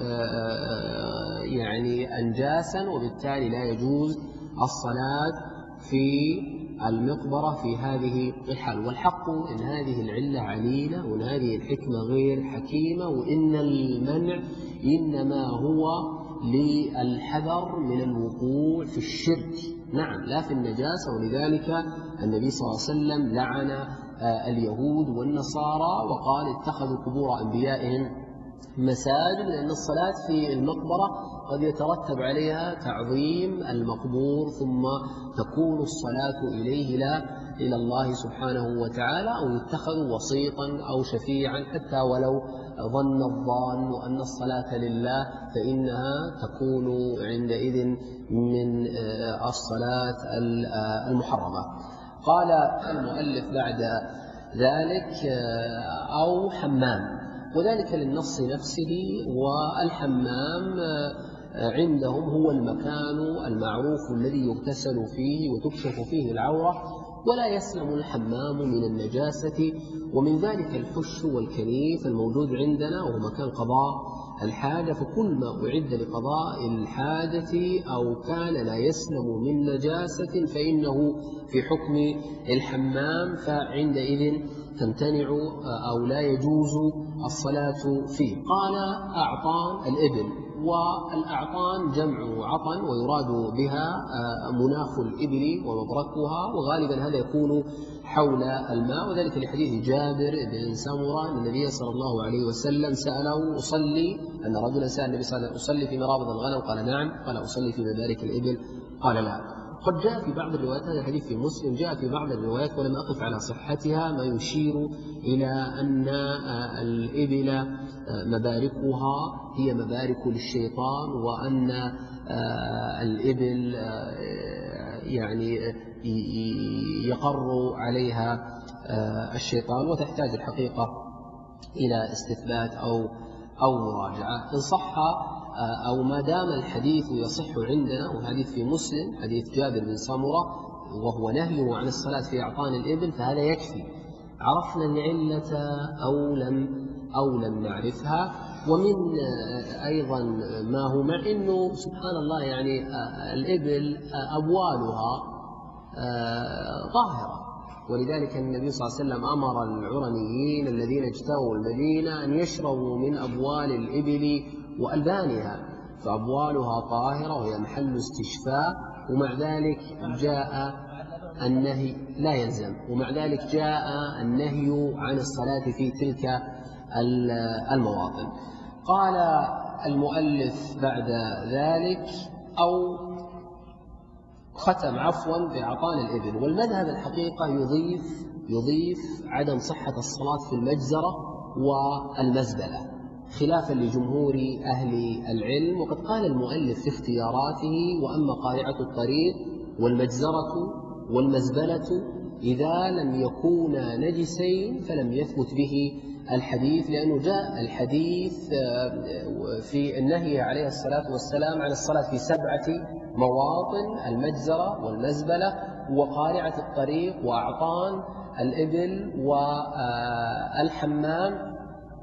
يعني أنجاسا، وبالتالي لا يجوز الصلاة في المقبرة في هذه الحال. والحق إن هذه العلة عليلة، وإن هذه الحكمة غير حكيمة، وإن المنع إنما هو للحذر من الوقوع في الشرك، نعم لا في النجاسة. ولذلك النبي صلى الله عليه وسلم لعن اليهود والنصارى وقال اتخذوا قبور أنبيائهم مساجد، لأن الصلاة في المقبرة قد يترتب عليها تعظيم المقبور، ثم تكون الصلاة إليه لا إلى الله سبحانه وتعالى، أو يتخذ وسيطا أو شفيعا، حتى ولو ظن الظان أن الصلاة لله فإنها تكون عندئذ من الصلاة المحرمة. قال المؤلف بعد ذلك أو حمام، وذلك للنص نفسه. والحمام عندهم هو المكان المعروف الذي يغتسل فيه وتكشف فيه العورة، ولا يسلم الحمام من النجاسة، ومن ذلك الحش والكنيف الموجود عندنا، وهو مكان قضاء الحاجة، فكل ما أعد لقضاء الحاجة أو كان لا يسلم من نجاسة فإنه في حكم الحمام، فعندئذ تمتنع أو لا يجوز الصلاة فيه. قال أعطان الإبل، والأعطان جمع عطن، ويراد بها مناخ الإبل ومبركها، وغالبا هذا يكون حول الماء، وذلك لحديث جابر بن سمرة أن النبي صلى الله عليه وسلم سأله أصلي، أن رجلا سأل النبي صلى الله عليه وسلم أصلي في مرابض الغنم؟ قال نعم. قال أصلي في مبارك الإبل؟ قال لا. قد جاء في بعض الروايات، هذا الحديث في مسلم، جاء في بعض الروايات ولم أقف على صحتها ما يشير إلى أن الإبل مباركها هي مبارك للشيطان، وأن الإبل يعني يقر عليها الشيطان، وتحتاج الحقيقة إلى استثبات أو أو مراجعة. إن صح أو ما دام الحديث يصح عندنا، وحديث في مسلم حديث جابر بن سمرة وهو نهيه عن الصلاة في أعطان الإبل، فهذا يكفي، عرفنا العلة أو لم أو لم نعرفها. ومن أيضا ما هو مع أنه سبحان الله يعني الإبل أبوالها طاهرة، ولذلك النبي صلى الله عليه وسلم أمر العرنيين الذين اجتاوا المدينة أن يشربوا من أبوال الإبل وألبانها، فأبوالها طاهرة وهي محل استشفاء، ومع ذلك جاء النهي لا يلزم، ومع ذلك جاء النهي عن الصلاة في تلك المواطن. قال المؤلف بعد ذلك أو ختم عفوا بأعطان الإبل. والمذهب الحقيقة يضيف يضيف عدم صحة الصلاة في المجزرة والمزبلة خلافا لجمهور أهل العلم. وقد قال المؤلف في اختياراته: وأما قارعة الطريق والمجزرة والمزبلة إذا لم يكونا نجسين فلم يثبت به الحديث، لأنه جاء الحديث في النهي عليه الصلاة والسلام عن الصلاة في سبعة مواطن: المجزرة والمزبلة وقارعة الطريق وأعطان الإبل والحمام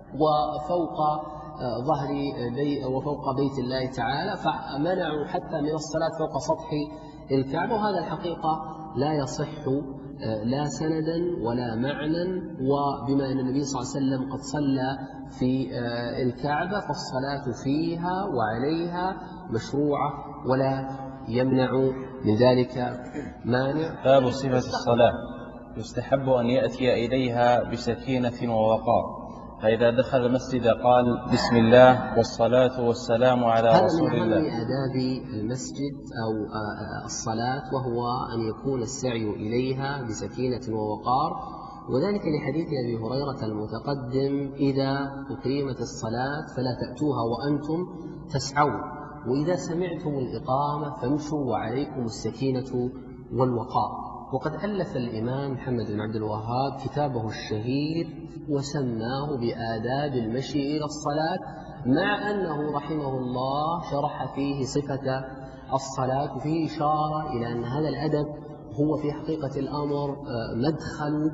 وفوق ظهر بي وفوق بيت الله تعالى، فمنعوا حتى من الصلاة فوق سطح الكعبة. وهذا الحقيقة لا يصح لا سندا ولا معنى، وبما أن النبي صلى الله عليه وسلم قد صلى في الكعبة فالصلاة فيها وعليها مشروعة ولا يمنع من ذلك مانع. باب صفة الصلاة: يستحب أن يأتي إليها بسكينة ووقار، فإذا دخل المسجد قال: بسم الله والصلاة والسلام على رسول الله. هذا من أهم آداب المسجد أو الصلاة، وهو أن يكون السعي إليها بسكينة ووقار، وذلك لحديث أبي هريرة المتقدم: إذا أقيمت الصلاة فلا تأتوها وأنتم تسعون، وإذا سمعتم الإقامة فامشوا وعليكم السكينة والوقار. وقد ألف الإمام محمد بن عبد الوهاب كتابه الشهير وسماه بآداب المشي إلى الصلاة، مع أنه رحمه الله شرح فيه صفة الصلاة، وفيه إشارة إلى أن هذا الأدب هو في حقيقة الأمر مدخل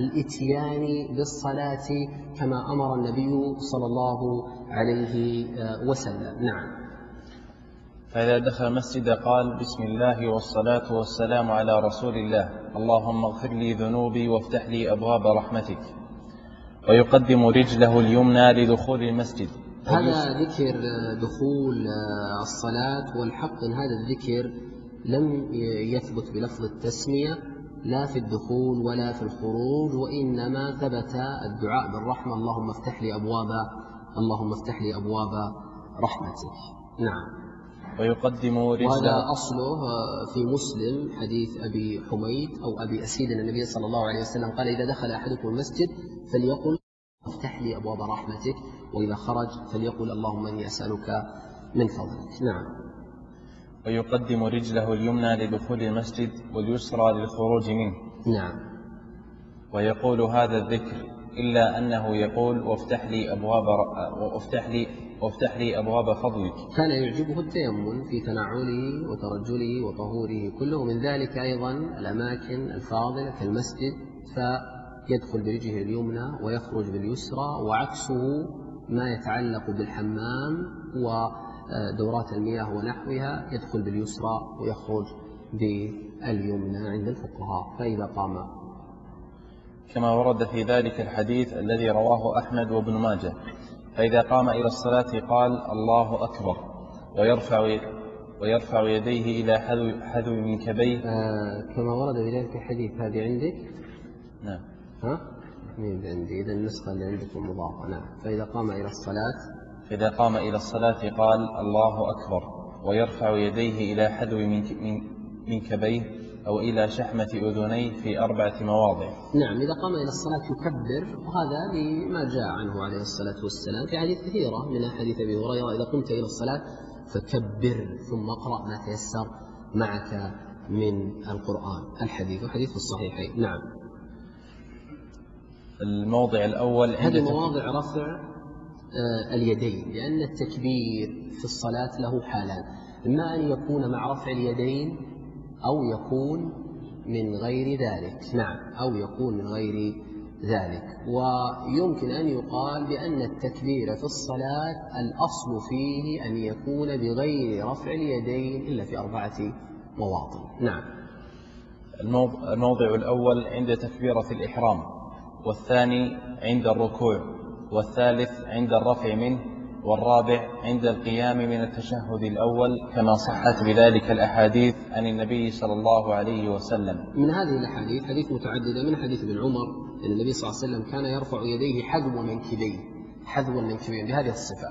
الإتيان بالصلاة كما أمر النبي صلى الله عليه وسلم. نعم. فإذا دخل المسجد قال: بسم الله والصلاة والسلام على رسول الله، اللهم اغفر لي ذنوبي وافتح لي أبواب رحمتك. ويقدم رجله اليمنى لدخول المسجد. هذا ذكر دخول الصلاة، والحق أن هذا الذكر لم يثبت بلفظ التسمية لا في الدخول ولا في الخروج، وإنما ثبت الدعاء بالرحمة: اللهم افتح لي أبواب اللهم افتح لي أبواب رحمتك. نعم. ويقدم رجله، وهذا أصله في مسلم حديث أبي حميد أو أبي أسيد أن النبي صلى الله عليه وسلم قال: إذا دخل أحدكم المسجد فليقل افتح لي أبواب رحمتك، وإذا خرج فليقل اللهم إني أسألك من فضلك. نعم. ويقدم رجله اليمنى لدخول المسجد واليسرى للخروج منه. نعم. ويقول هذا الذكر إلا أنه يقول: وافتح لي أبواب وافتح لي وافتح لي أبواب فضلك. كان يعجبه التيمم في تنعله وترجله وطهوره كله، من ذلك أيضا الأماكن الفاضلة كالمسجد، فيدخل برجله اليمنى ويخرج باليسرى، وعكسه ما يتعلق بالحمام ودورات المياه ونحوها، يدخل باليسرى ويخرج باليمنى عند الفقهاء. فإذا قام، كما ورد في ذلك الحديث الذي رواه أحمد وابن ماجه: فإذا قام إلى الصلاة قال: الله أكبر، ويرفع ويرفع يديه إلى حذو, حذو منكبيه. آه كما ورد في ذلك الحديث. هذه عندك؟ نعم. ها؟ مين عندي؟ إذا النسخة اللي عندكم مضافة. نعم. فإذا قام إلى الصلاة فإذا قام إلى الصلاة قال: الله أكبر، ويرفع يديه إلى حذو من منكبيه أو إلى شحمة أذنيه في أربعة مواضع. نعم، إذا قام إلى الصلاة يكبر، وهذا لما جاء عنه عليه الصلاة والسلام في حديث كثيرة من حديث أبي هريرة: إذا قمت إلى الصلاة فكبر ثم اقرأ ما تيسر معك من القرآن. الحديث وحديث الصحيحين. نعم. الموضع الأول هذه مواضع رفع اليدين، لأن التكبير في الصلاة له حالان: إما أن يكون مع رفع اليدين أو يكون من غير ذلك. نعم، أو يكون من غير ذلك. ويمكن أن يقال بأن التكبير في الصلاة الأصل فيه أن يكون بغير رفع اليدين إلا في أربعة مواطن. نعم. الموضع الأول عند تكبيرة الإحرام، والثاني عند الركوع، والثالث عند الرفع منه، والرابع عند القيام من التشهد الأول، كما صحت بذلك الأحاديث عن النبي صلى الله عليه وسلم. من هذه الأحاديث حديث متعددة، من حديث ابن عمر أن النبي صلى الله عليه وسلم كان يرفع يديه حذو منكبيه، حذو المنكبين بهذه الصفة: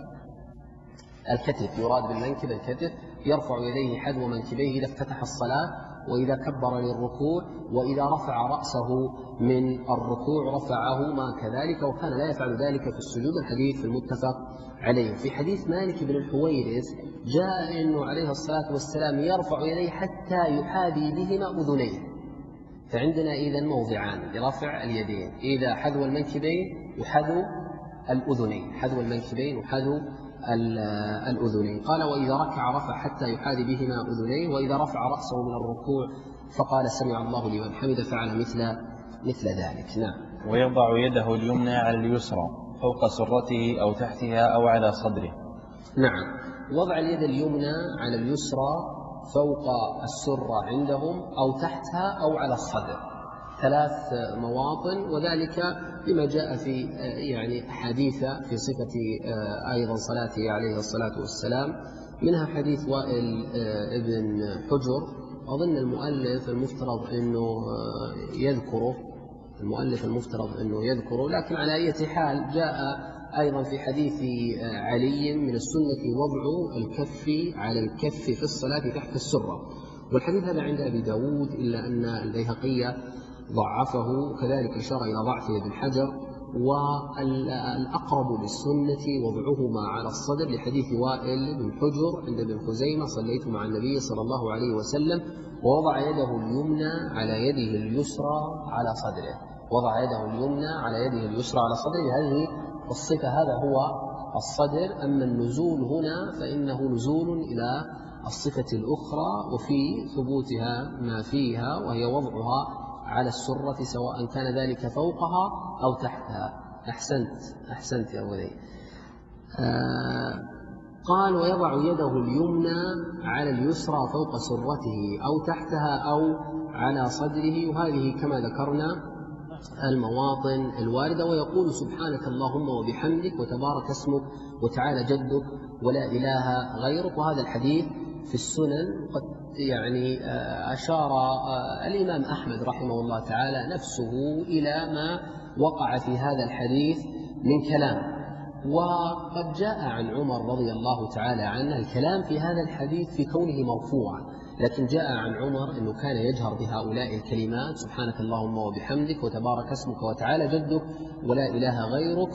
الكتف، يراد بالمنكب الكتف، يرفع يديه حذو منكبيه إذا افتتح الصلاة، وإذا كبر للركوع، وإذا رفع رأسه من الركوع رفعهما كذلك، وكان لا يفعل ذلك في السجود. الحديث المتفق عليه. في حديث مالك بن الحويرث جاء أنه عليه الصلاة والسلام يرفع يديه حتى يحاذي بهما أذنيه. فعندنا إذن موضعان لرفع اليدين: إذا حذو المنكبين وحذو الأذنين، حذو المنكبين وحذو الأذنين. قال: وإذا ركع رفع حتى يحاذي بهما أذنيه، وإذا رفع رأسه من الركوع فقال: سمع الله لمن حمده، فعل مثل مثل ذلك. نعم. ويضع يده اليمنى على اليسرى فوق سرته أو تحتها أو على صدره. نعم، وضع اليد اليمنى على اليسرى فوق السرة عندهم أو تحتها أو على الصدر، ثلاث مواطن، وذلك لما جاء في يعني حديث في صفة أيضا صلاته عليه الصلاة والسلام، منها حديث وائل ابن حجر. أظن المؤلف المفترض أنه يذكره المؤلف المفترض أنه يذكره لكن على أي حال جاء أيضا في حديث علي من السنة وضع الكف على الكف في الصلاة تحت السرة. والحديث هذا عند أبي داود، إلا أن البيهقي ضعفه، كذلك إشارة إلى ضعفه ابن حجر. والأقرب للسنة وضعهما على الصدر لحديث وائل بن حجر عند ابن خزيمة: صليت مع النبي صلى الله عليه وسلم ووضع يده اليمنى على يده اليسرى على صدره، وضع يده اليمنى على يده اليسرى على صدره. هذه الصفة، هذا هو الصدر. أما النزول هنا فإنه نزول إلى الصفة الأخرى، وفي ثبوتها ما فيها، وهي وضعها على السرة سواء كان ذلك فوقها أو تحتها. أحسنت أحسنت يا ولي. آه قال: ويضع يده اليمنى على اليسرى فوق سرته أو تحتها أو على صدره، وهذه كما ذكرنا المواطن الواردة. ويقول: سبحانك اللهم وبحمدك وتبارك اسمك وتعالى جدك ولا إله غيرك. وهذا الحديث في السنن قد يعني أشار الإمام أحمد رحمه الله تعالى نفسه إلى ما وقع في هذا الحديث من كلام. وقد جاء عن عمر رضي الله تعالى عنه الكلام في هذا الحديث في كونه مرفوعا، لكن جاء عن عمر أنه كان يجهر بهؤلاء الكلمات: سبحانك اللهم وبحمدك وتبارك اسمك وتعالى جدك ولا إله غيرك.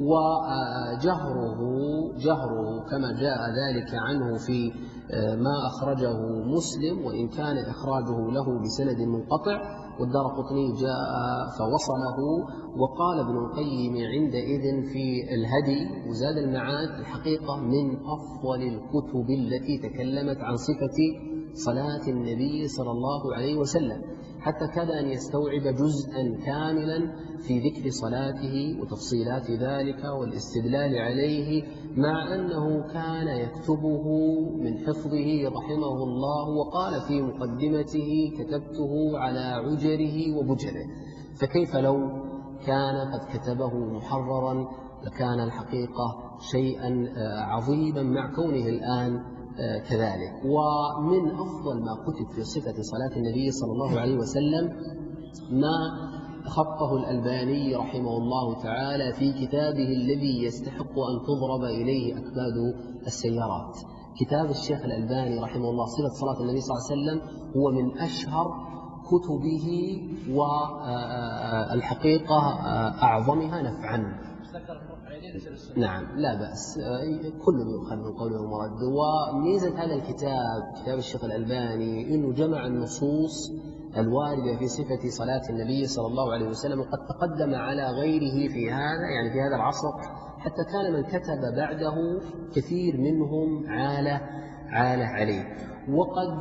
وجهره جهره كما جاء ذلك عنه في ما أخرجه مسلم، وإن كان إخراجه له بسند منقطع، والدارقطني جاء فوصله. وقال ابن القيم عندئذ في الهدي وزاد المعاد: الحقيقة من أفضل الكتب التي تكلمت عن صفة صلاة النبي صلى الله عليه وسلم، حتى كاد أن يستوعب جزءا كاملا في ذكر صلاته وتفصيلات ذلك والاستدلال عليه، مع أنه كان يكتبه من حفظه رحمه الله. وقال في مقدمته: كتبته على عجره وبجره. فكيف لو كان قد كتبه محررا، لكان الحقيقة شيئا عظيما مع كونه الآن كذلك. ومن أفضل ما كتب في صفة صلاة النبي صلى الله عليه وسلم ما خطه الألباني رحمه الله تعالى في كتابه الذي يستحق أن تضرب إليه أكباد السيارات، كتاب الشيخ الألباني رحمه الله صفة صلاة النبي صلى الله عليه وسلم هو من أشهر كتبه والحقيقة أعظمها نفعا. نعم لا بأس، كل يؤخذ من قوله ومرد. وميزة هذا الكتاب كتاب الشيخ الألباني أنه جمع النصوص الواردة في صفة صلاة النبي صلى الله عليه وسلم، وقد تقدم على غيره في هذا يعني في هذا العصر، حتى كان من كتب بعده كثير منهم عالة عالة عليه. وقد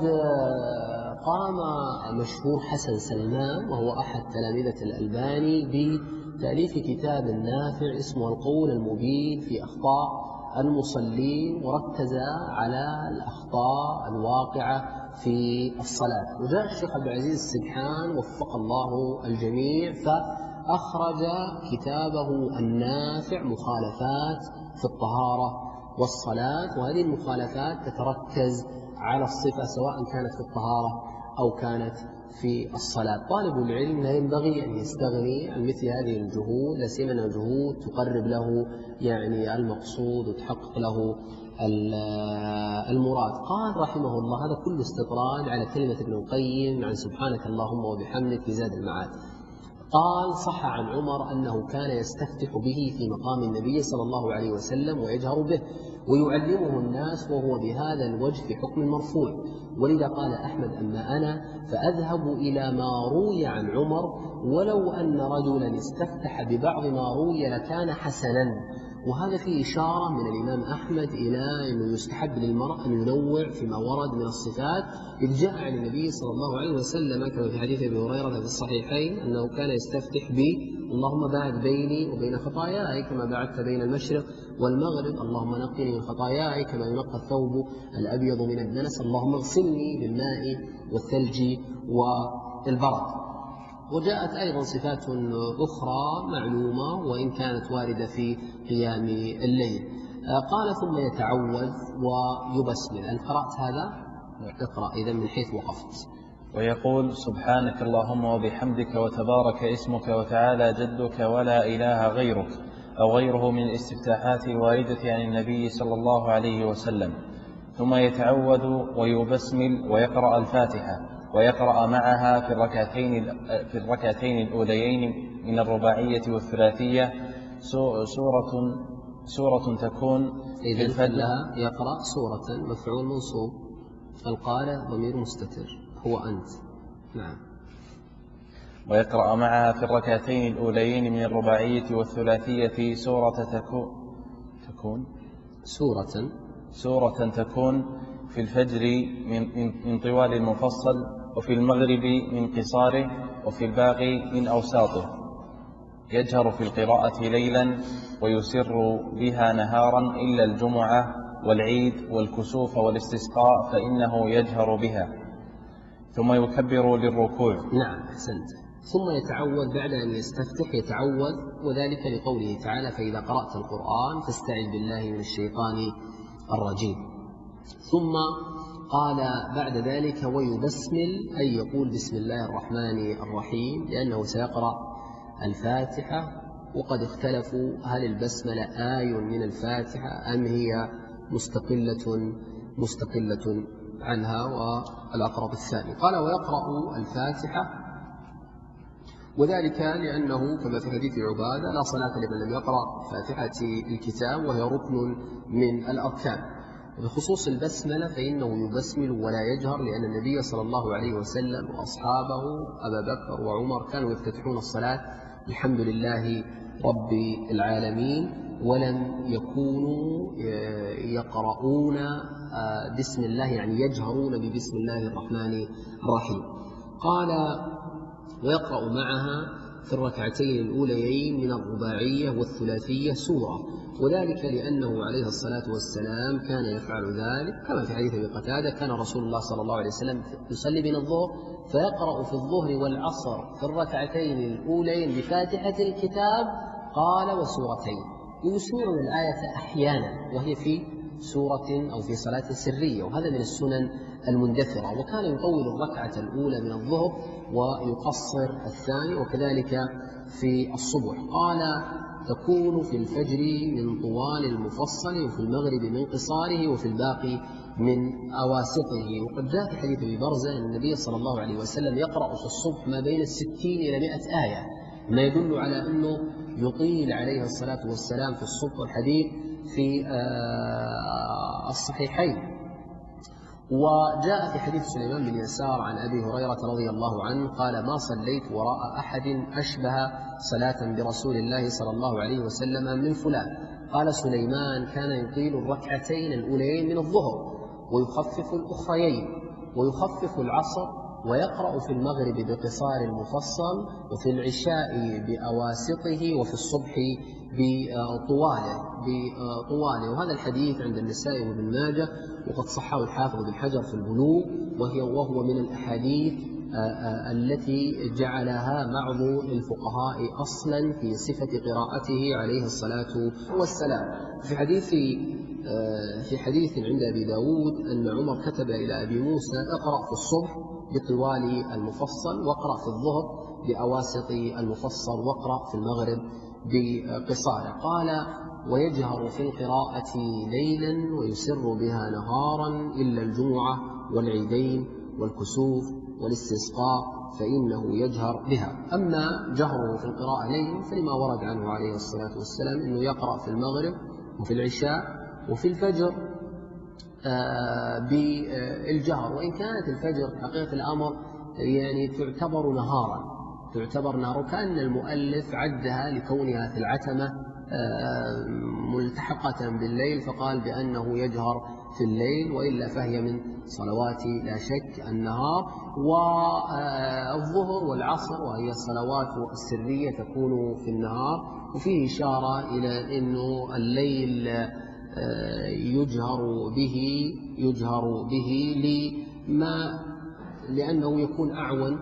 قام مشهور حسن سلمان وهو أحد تلامذة الألباني بتأليف كتاب نافع اسمه القول المبين في أخطاء المصلين، وركز على الأخطاء الواقعة في الصلاة. وجاء الشيخ عبد العزيز السبحان وفق الله الجميع فأخرج كتابه النافع مخالفات في الطهارة والصلاة، وهذه المخالفات تتركز على الصفة سواء كانت في الطهارة أو كانت في الصلاة. طالب العلم لا ينبغي أن يستغني عن مثل هذه الجهود، لا سيما أنها جهود تقرب له يعني المقصود وتحقق له المراد. قال رحمه الله، هذا كله استطراد على كلمة ابن القيم عن سبحانك اللهم وبحمدك في زاد المعاد. قال صح عن عمر أنه كان يستفتح به في مقام النبي صلى الله عليه وسلم ويجهر به ويعلمه الناس، وهو بهذا الوجه في حكم مرفوع. ولذا قال أحمد أما أنا فأذهب إلى ما روي عن عمر، ولو أن رجلا استفتح ببعض ما روي لكان حسنا. وهذا فيه إشارة من الإمام أحمد إلى أنه يستحب للمرء أن ينوع فيما ورد من الصفات، إذ جاء عن النبي صلى الله عليه وسلم كما في حديث أبي هريرة في الصحيحين أنه كان يستفتح ب اللهم باعد بيني وبين خطاياي كما باعدت بين المشرق والمغرب، اللهم نقني من خطاياي كما ينقى الثوب الأبيض من الدنس، اللهم اغسلني بالماء والثلج والبرد. وجاءت أيضا صفات أخرى معلومة وإن كانت واردة في قيام الليل. قال ثم يتعوذ ويبسمل. أنت قرأت هذا؟ اقرأ إذا من حيث وقفت. ويقول سبحانك اللهم وبحمدك وتبارك اسمك وتعالى جدك ولا إله غيرك، أو غيره من الاستفتاحات الواردة عن النبي صلى الله عليه وسلم. ثم يتعوذ ويبسمل ويقرأ الفاتحة، ويقرأ معها في الركعتين في الركعتين الأوليين من الرباعية والثلاثية سورة سورة تكون إذا فلها يقرأ سورة مفعول منصوب، القارئ ضمير مستتر هو أنت. نعم. ويقرأ معها في الركعتين الأوليين من الرباعية والثلاثية سورة تكون تكون سورة سورة تكون في الفجر من من طوال المفصل، وفي المغرب من قصاره، وفي الباقي من أوساطه. يجهر في القراءة ليلا ويسر بها نهارا إلا الجمعة والعيد والكسوف والاستسقاء فإنه يجهر بها. ثم يكبر للركوع. نعم أحسنت. ثم يتعوذ بعد أن يستفتح يتعوذ، وذلك لقوله تعالى فإذا قرأت القرآن فاستعذ بالله من الشيطان الرجيم. ثم قال بعد ذلك ويبسمل، أي يقول بسم الله الرحمن الرحيم، لأنه سيقرأ الفاتحة. وقد اختلفوا هل البسملة آي من الفاتحة أم هي مستقلة مستقلة عنها، والأقرب الثاني. قال ويقرأ الفاتحة، وذلك لأنه كما في حديث عبادة لا صلاة لمن لم يقرأ فاتحة الكتاب، وهي ركن من الأركان. بخصوص البسملة فإنه يبسمل ولا يجهر، لأن النبي صلى الله عليه وسلم وأصحابه أبا بكر وعمر كانوا يفتتحون الصلاة الحمد لله رب العالمين، ولم يكونوا يقرؤون بسم الله يعني يجهرون ببسم الله الرحمن الرحيم. قال ويقرأ معها في الركعتين الأوليين من الرباعية والثلاثية سورة، وذلك لأنه عليه الصلاة والسلام كان يفعل ذلك كما في حديث أبي قتادة كان رسول الله صلى الله عليه وسلم يصلي بين الظهر فيقرأ في الظهر والعصر في الركعتين الأوليين بفاتحة الكتاب قال وسورتين، ويسمع الآية أحيانا وهي في سورة أو في صلاة سرية، وهذا من السنن المندثرة. وكان يطول الركعة الأولى من الظهر ويقصر الثاني، وكذلك في الصبح. قال تكون في الفجر من طوال المفصل، وفي المغرب من قصاره، وفي الباقي من أواسطه. وقد جاء في حديث أبي برزة أن النبي صلى الله عليه وسلم يقرأ في الصبح ما بين الستين إلى مئة آية، ما يدل على أنه يطيل عليه الصلاة والسلام في الصبح، والحديث في الصحيحين. وجاء في حديث سليمان بن يسار عن أبي هريرة رضي الله عنه قال: ما صليت وراء أحد أشبه صلاة برسول الله صلى الله عليه وسلم من فلان. قال سليمان: كان يطيل الركعتين الأولين من الظهر ويخفف الأخريين ويخفف العصر، ويقرأ في المغرب بقصار المفصل، وفي العشاء بأواسطه، وفي الصبح بطواله بطواله وهذا الحديث عند النسائي وابن ماجه، وقد صححه الحافظ بن حجر في البلوغ، وهي وهو من الأحاديث التي جعلها بعض الفقهاء أصلا في صفة قراءته عليه الصلاة والسلام. في حديث في حديث عند أبي داود أن عمر كتب إلى أبي موسى: اقرأ في الصبح بطوال المفصل، واقرأ في الظهر بأواسط المفصل، واقرأ في المغرب بقصاره. قال: ويجهر في القراءة ليلا ويسر بها نهارا إلا الجمعة والعيدين والكسوف والاستسقاء فإنه يجهر بها. أما جهره في القراءة ليلا فلما ورد عنه عليه الصلاة والسلام أنه يقرأ في المغرب وفي العشاء وفي الفجر بالجهر، وإن كانت الفجر حقيقة الأمر يعني تعتبر نهارا تعتبر نهار كأن المؤلف عدها لكونها في العتمة ملتحقة بالليل، فقال بأنه يجهر في الليل، وإلا فهي من صلوات لا شك النهار. والظهر والعصر وهي الصلوات السرية تكون في النهار. وفيه إشارة إلى أنه الليل يجهر به يجهر به لما لأنه يكون أعون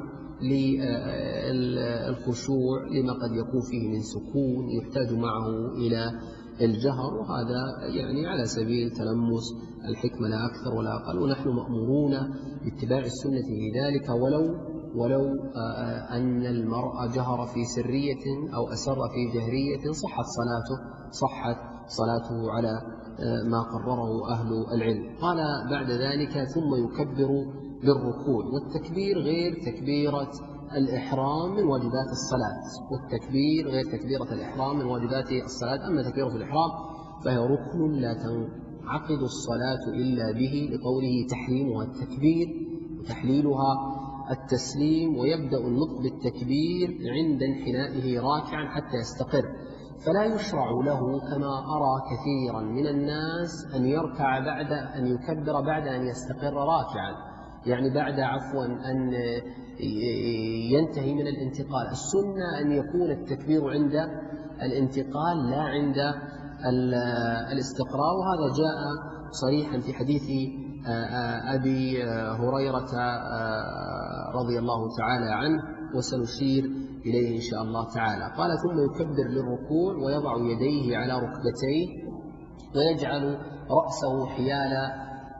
للخشوع لما قد يكون فيه من سكون يحتاج معه إلى الجهر، وهذا يعني على سبيل تلمس الحكمة لا أكثر ولا أقل. ونحن مأمورون باتباع السنة في ذلك، ولو ولو أن المرء جهر في سرية أو أسر في جهرية صحت صلاته صحت صلاته على ما قرره أهل العلم. قال بعد ذلك: ثم يكبر للركوع. والتكبير غير تكبيرة الإحرام من واجبات الصلاة والتكبير غير تكبيرة الإحرام من واجبات الصلاة. أما تكبيرة الإحرام فهي ركن لا تنعقد الصلاة إلا به، لقوله: تحريمها التكبير وتحليلها التسليم، ويبدأ النطق بالتكبير عند انحنائه راكعا حتى يستقر، فلا يشرع له كما أرى كثيرا من الناس أن يركع بعد أن يكبر بعد أن يستقر راكعا، يعني بعد عفوا أن ينتهي من الانتقال. السنة أن يكون التكبير عند الانتقال لا عند الاستقرار، وهذا جاء صريحا في حديث أبي هريرة رضي الله تعالى عنه، وسنشير إليه إن شاء الله تعالى. قال: ثم يكبر للركوع ويضع يديه على ركبتيه ويجعل رأسه حيال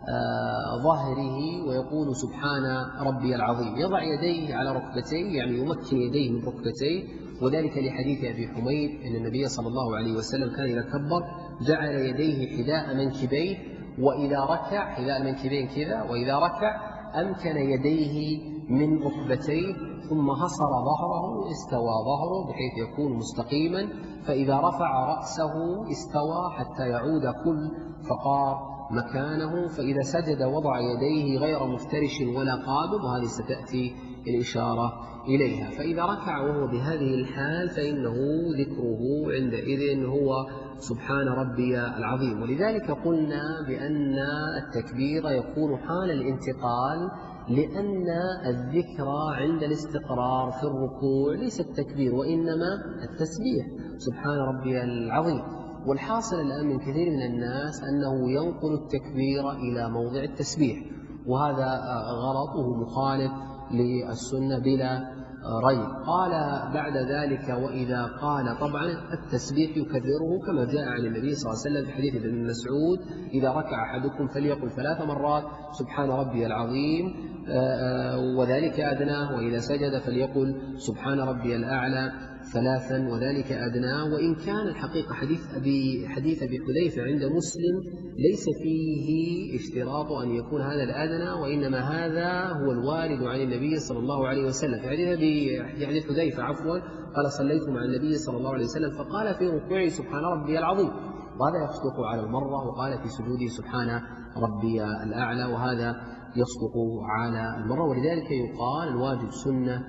ظهره ويقول: سبحان ربي العظيم. يضع يديه على ركبتيه يعني يمكن يديه من ركبتيه، وذلك لحديث أبي حميد أن النبي صلى الله عليه وسلم كان إذا كبر جعل يديه حذاء منكبيه، وإذا ركع حذاء منكبين كذا، وإذا ركع أمكن يديه من ركبتيه، ثم حصر ظهره استوى ظهره بحيث يكون مستقيما، فإذا رفع رأسه استوى حتى يعود كل فقار مكانه، فإذا سجد وضع يديه غير مفترش ولا قابض، وهذه ستأتي الإشارة إليها. فإذا ركع وهو بهذه الحال فإنه ذكره عندئذ هو سبحان ربي العظيم. ولذلك قلنا بأن التكبير يكون حال الانتقال، لأن الذكر عند الاستقرار في الركوع ليس التكبير وإنما التسبيح سبحان ربي العظيم. والحاصل الآن من كثير من الناس أنه ينقل التكبير إلى موضع التسبيح، وهذا غلطه مخالف للسنة بلا ريب. قال بعد ذلك: وإذا قال طبعا التسبيح يكرره كما جاء عن النبي صلى الله عليه وسلم في حديث ابن مسعود: إذا ركع أحدكم فليقل ثلاث مرات سبحان ربي العظيم، وذلك أدناه، وإذا سجد فليقل سبحان ربي الأعلى ثلاثا وذلك أدناه. وإن كان الحقيقة حديث أبي حديث أبي حذيفة عند مسلم ليس فيه اشتراط أن يكون هذا الأدنى، وإنما هذا هو الوارد عن النبي صلى الله عليه وسلم. في حديث أبي حديث حذيفة عفوا قال صليت مع النبي صلى الله عليه وسلم فقال في ركوعه سبحان ربي العظيم، وهذا يصدق على المرة، وقال في سجوده سبحان ربي الأعلى، وهذا يصدق على المرة. ولذلك يقال الواجب سنة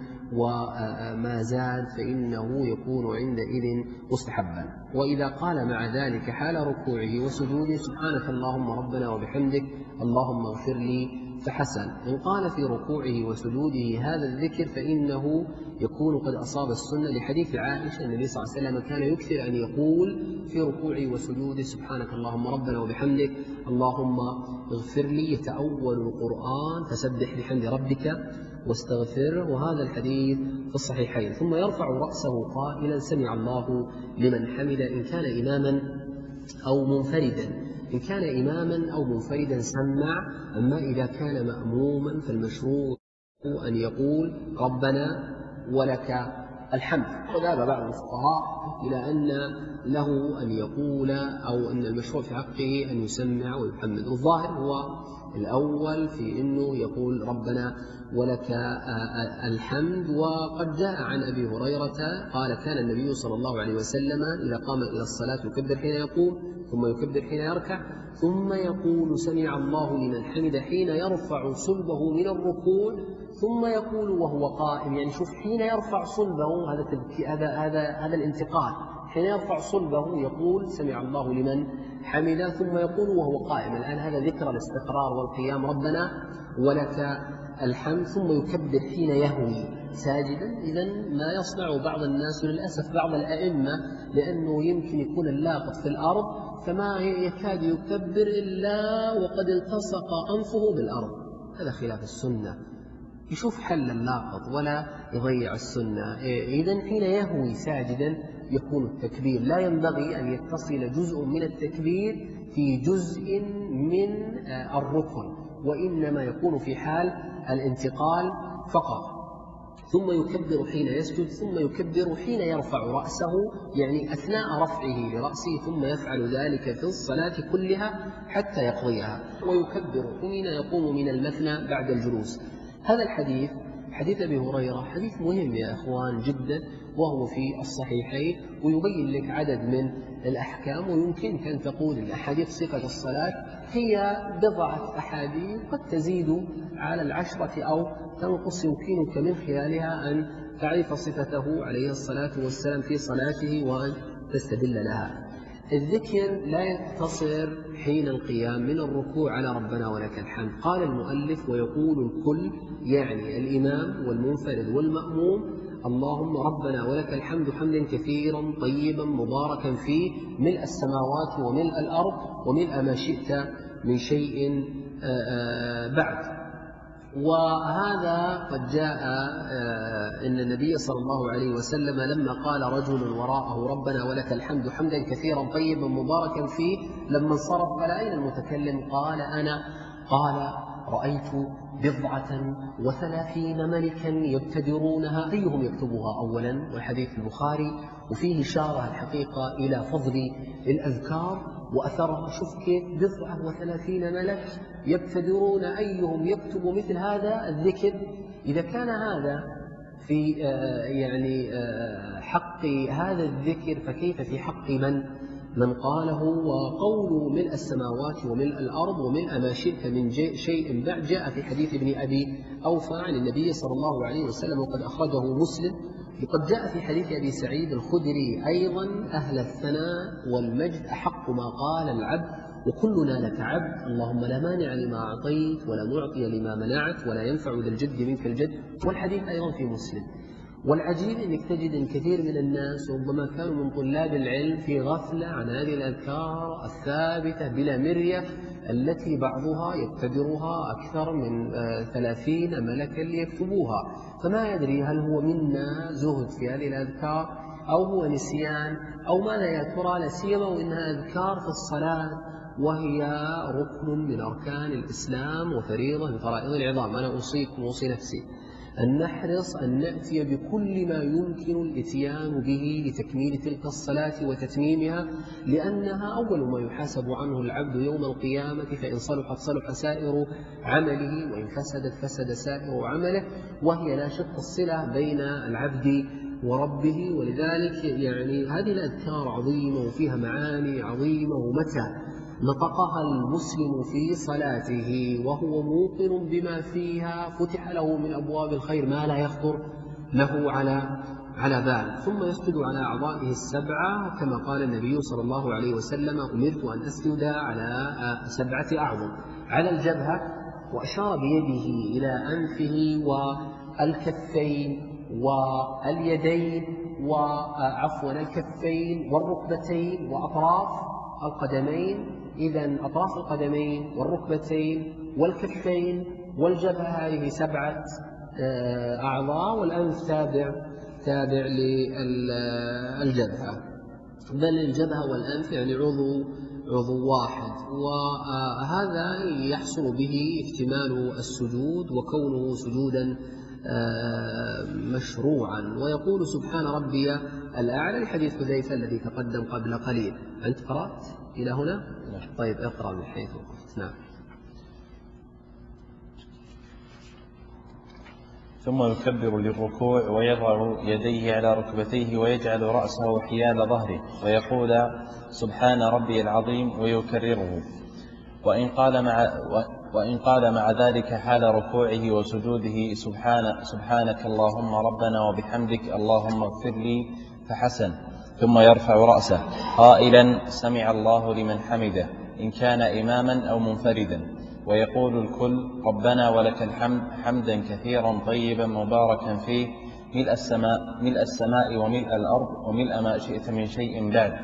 وما زاد فإنه يكون عندئذ مستحبا. وإذا قال مع ذلك حال ركوعه وسجوده سبحانك اللهم ربنا وبحمدك اللهم اغفر لي فحسن. إن قال في ركوعه وسجوده هذا الذكر فإنه يكون قد أصاب السنة، لحديث عائشة النبي صلى الله عليه وسلم كان يكثر أن يقول في ركوعه وسجوده سبحانك اللهم ربنا وبحمدك اللهم اغفر لي، يتأول القرآن فسبح بحمد ربك واستغفره، وهذا الحديث في الصحيحين. ثم يرفع رأسه قائلا سمع الله لمن حمد إن كان إماما أو منفردا إن كان إماما أو منفردا سمع. أما إذا كان مأموما فالمشروع أن يقول ربنا ولك الحمد. وذهب بعض الفقهاء إلى أن له أن يقول أو أن المشروع في حقه أن يسمع ويحمد. والظاهر هو الأول في أنه يقول ربنا ولك الحمد. وقد جاء عن أبي هريرة قال كان النبي صلى الله عليه وسلم إذا قام إلى الصلاة يكبر حين يقوم ثم يكبر حين يركع ثم يقول سمع الله لمن حمد حين يرفع صلبه من الركوع ثم يقول وهو قائم. يعني شوف حين يرفع صلبه هذا هذا هذا هذا الانتقال، حين يرفع صلبه يقول سمع الله لمن حمد ثم يقول وهو قائم. الآن هذا ذكر الاستقرار والقيام ربنا ولك الحمد، ثم يكبر حين يهوي ساجدا. إذن ما يصنع بعض الناس للأسف بعض الأئمة لأنه يمكن يكون اللاقط في الأرض فما يكاد يكبر إلا وقد التصق أنفه بالأرض، هذا خلاف السنة. يشوف حل اللاقط ولا يضيع السنة. إذن حين يهوي ساجدا يكون التكبير، لا ينبغي أن يتصل جزء من التكبير في جزء من الركن، وإنما يكون في حال الانتقال فقط. ثم يكبر حين يسجد ثم يكبر حين يرفع رأسه، يعني أثناء رفعه لرأسه، ثم يفعل ذلك في الصلاة كلها حتى يقضيها. ويكبر حين يقوم من المثنى بعد الجلوس. هذا الحديث حديث أبي هريرة حديث مهم يا أخوان جدا، وهو في الصحيحين، ويبين لك عدد من الأحكام. ويمكنك أن تقول الأحاديث صفة الصلاة هي بضعة أحاديث قد تزيد على العشرة أو تنقص، يمكنك من خلالها أن تعرف صفته عليه الصلاة والسلام في صلاته وأن تستدل لها. الذكر لا يقتصر حين القيام من الركوع على ربنا ولك الحمد. قال المؤلف ويقول الكل، يعني الإمام والمنفرد والمأموم، اللهم ربنا ولك الحمد حمدا كثيرا طيبا مباركا فيه ملء السماوات وملء الأرض وملء ما شئت من شيء بعد. وهذا قد جاء إن النبي صلى الله عليه وسلم لما قال رجل وراءه ربنا ولك الحمد حمدا كثيرا طيبا مباركا فيه لما انصرف قال أين المتكلم؟ قال أنا. قال رأيت بضعة وثلاثين ملكا يبتدرونها أيهم يكتبها أولا. والحديث البخاري وفيه إشارة الحقيقة إلى فضل الأذكار وأثرها. شوف كيف بضعة وثلاثين ملك يبتدرون أيهم يكتب مثل هذا الذكر. إذا كان هذا في يعني حق هذا الذكر فكيف في حق من من قاله؟ وقوله ملء السماوات وملء الأرض وملء ما شئت من شيء بعد جاء في حديث ابن أبي أوفى عن النبي صلى الله عليه وسلم وقد أخرجه مسلم. وقد جاء في حديث أبي سعيد الخدري أيضا أهل الثناء والمجد أحق ما قال العبد وكلنا لك عبد، اللهم لا مانع لما أعطيت ولا معطي لما منعت ولا ينفع ذا الجد منك الجد. والحديث أيضا في مسلم. والعجيب أنك تجد أن كثير من الناس ربما كانوا من طلاب العلم في غفلة عن هذه الأذكار الثابتة بلا مرية التي بعضها يبتدرها أكثر من ثلاثين ملكا ليكتبوها، فما يدري هل هو منا زهد في هذه الأذكار أو هو نسيان أو ماذا يا ترى، لا سيما وإنها أذكار في الصلاة وهي ركن من أركان الإسلام وفريضة من فرائض العظام. أنا أوصيكم وأوصي نفسي أن نحرص أن نأتي بكل ما يمكن الإتيان به لتكميل تلك الصلاة وتتميمها، لأنها أول ما يحاسب عنه العبد يوم القيامة، فإن صلحت صلح سائر عمله وإن فسدت فسد سائر عمله، وهي لا شك الصلة بين العبد وربه. ولذلك يعني هذه الأذكار عظيمة وفيها معاني عظيمة، ومتى نطقها المسلم في صلاته وهو موقن بما فيها فتح له من أبواب الخير ما لا يخطر له على على بال. ثم يسجد على أعضائه السبعة كما قال النبي صلى الله عليه وسلم: أمرت أن أسجد على سبعة أعظم، على الجبهة، وأشار بيده إلى أنفه والكفين واليدين وعفوا الكفين والركبتين وأطراف القدمين. إذن أطراف القدمين والركبتين والكفين والجبهة هذه سبعة أعضاء، والأنف تابع تابع للجبهة، بل الجبهة والأنف يعني عضو عضو واحد. وهذا يحصل به اكتمال السجود وكونه سجودا مشروعا. ويقول: سبحان ربي الأعلى، لحديث حذيفة الذي تقدم قبل قليل. أنت قرأت إلى هنا؟ طيب اقرأ من حيث وقفت. نعم. ثم يكبر للركوع ويضع يديه على ركبتيه ويجعل رأسه حيال ظهره ويقول: سبحان ربي العظيم، ويكرره. وإن قال مع وإن قال مع ذلك حال ركوعه وسجوده: سبحان سبحانك اللهم ربنا وبحمدك اللهم اغفر لي، فحسن. ثم يرفع رأسه قائلا: سمع الله لمن حمده، إن كان إماما أو منفردا، ويقول الكل: ربنا ولك الحمد، حمدا كثيرا طيبا مباركا فيه، ملء السماء ملء السماء وملء الأرض وملء ما شئت من شيء بعد.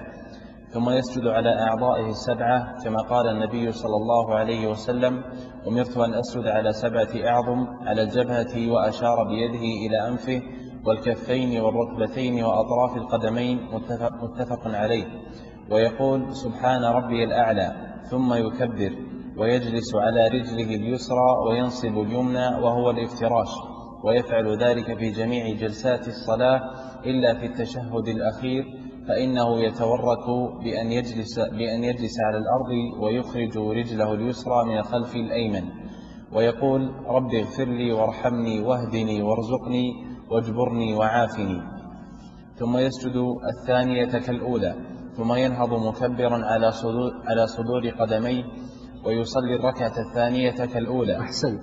ثم يسجد على أعضائه السبعة كما قال النبي صلى الله عليه وسلم: أمرت أن أسجد على سبعة أعظم، على الجبهة، وأشار بيده إلى أنفه والكفين والركبتين وأطراف القدمين، متفق, متفق عليه. ويقول: سبحان ربي الأعلى، ثم يكبر ويجلس على رجله اليسرى وينصب اليمنى وهو الافتراش، ويفعل ذلك في جميع جلسات الصلاة إلا في التشهد الأخير، فإنه يتورك بأن يجلس, بأن يجلس على الأرض ويخرج رجله اليسرى من خلف الأيمن، ويقول: رب اغفر لي وارحمني واهدني وارزقني واجبرني وعافني. ثم يسجد الثانية كالأولى، ثم ينهض مكبرا على صدور, على صدور قدميه ويصلي الركعة الثانية كالأولى. أحسنت.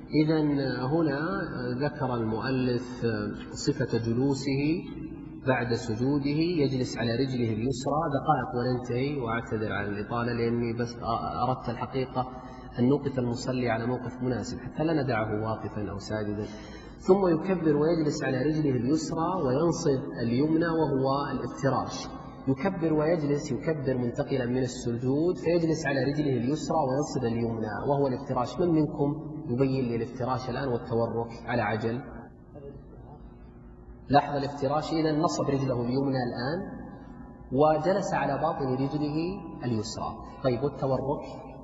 إذن هنا ذكر المؤلف صفة جلوسه بعد سجوده، يجلس على رجله اليسرى. دقائق وننتهي، وأعتذر عن الإطالة لأني بس أردت الحقيقة أن نوقف المصلي على موقف مناسب حتى لا ندعه واقفا أو ساجدا. ثم يكبر ويجلس على رجله اليسرى وينصب اليمنى وهو الافتراش. يكبر ويجلس، يكبر منتقلا من السجود فيجلس على رجله اليسرى وينصب اليمنى وهو الافتراش. من منكم يبين لي الافتراش الآن والتورك على عجل؟ لاحظ الافتراش. إذن نصب رجله اليمنى الآن وجلس على باطن رجله اليسرى. طيب والتورك؟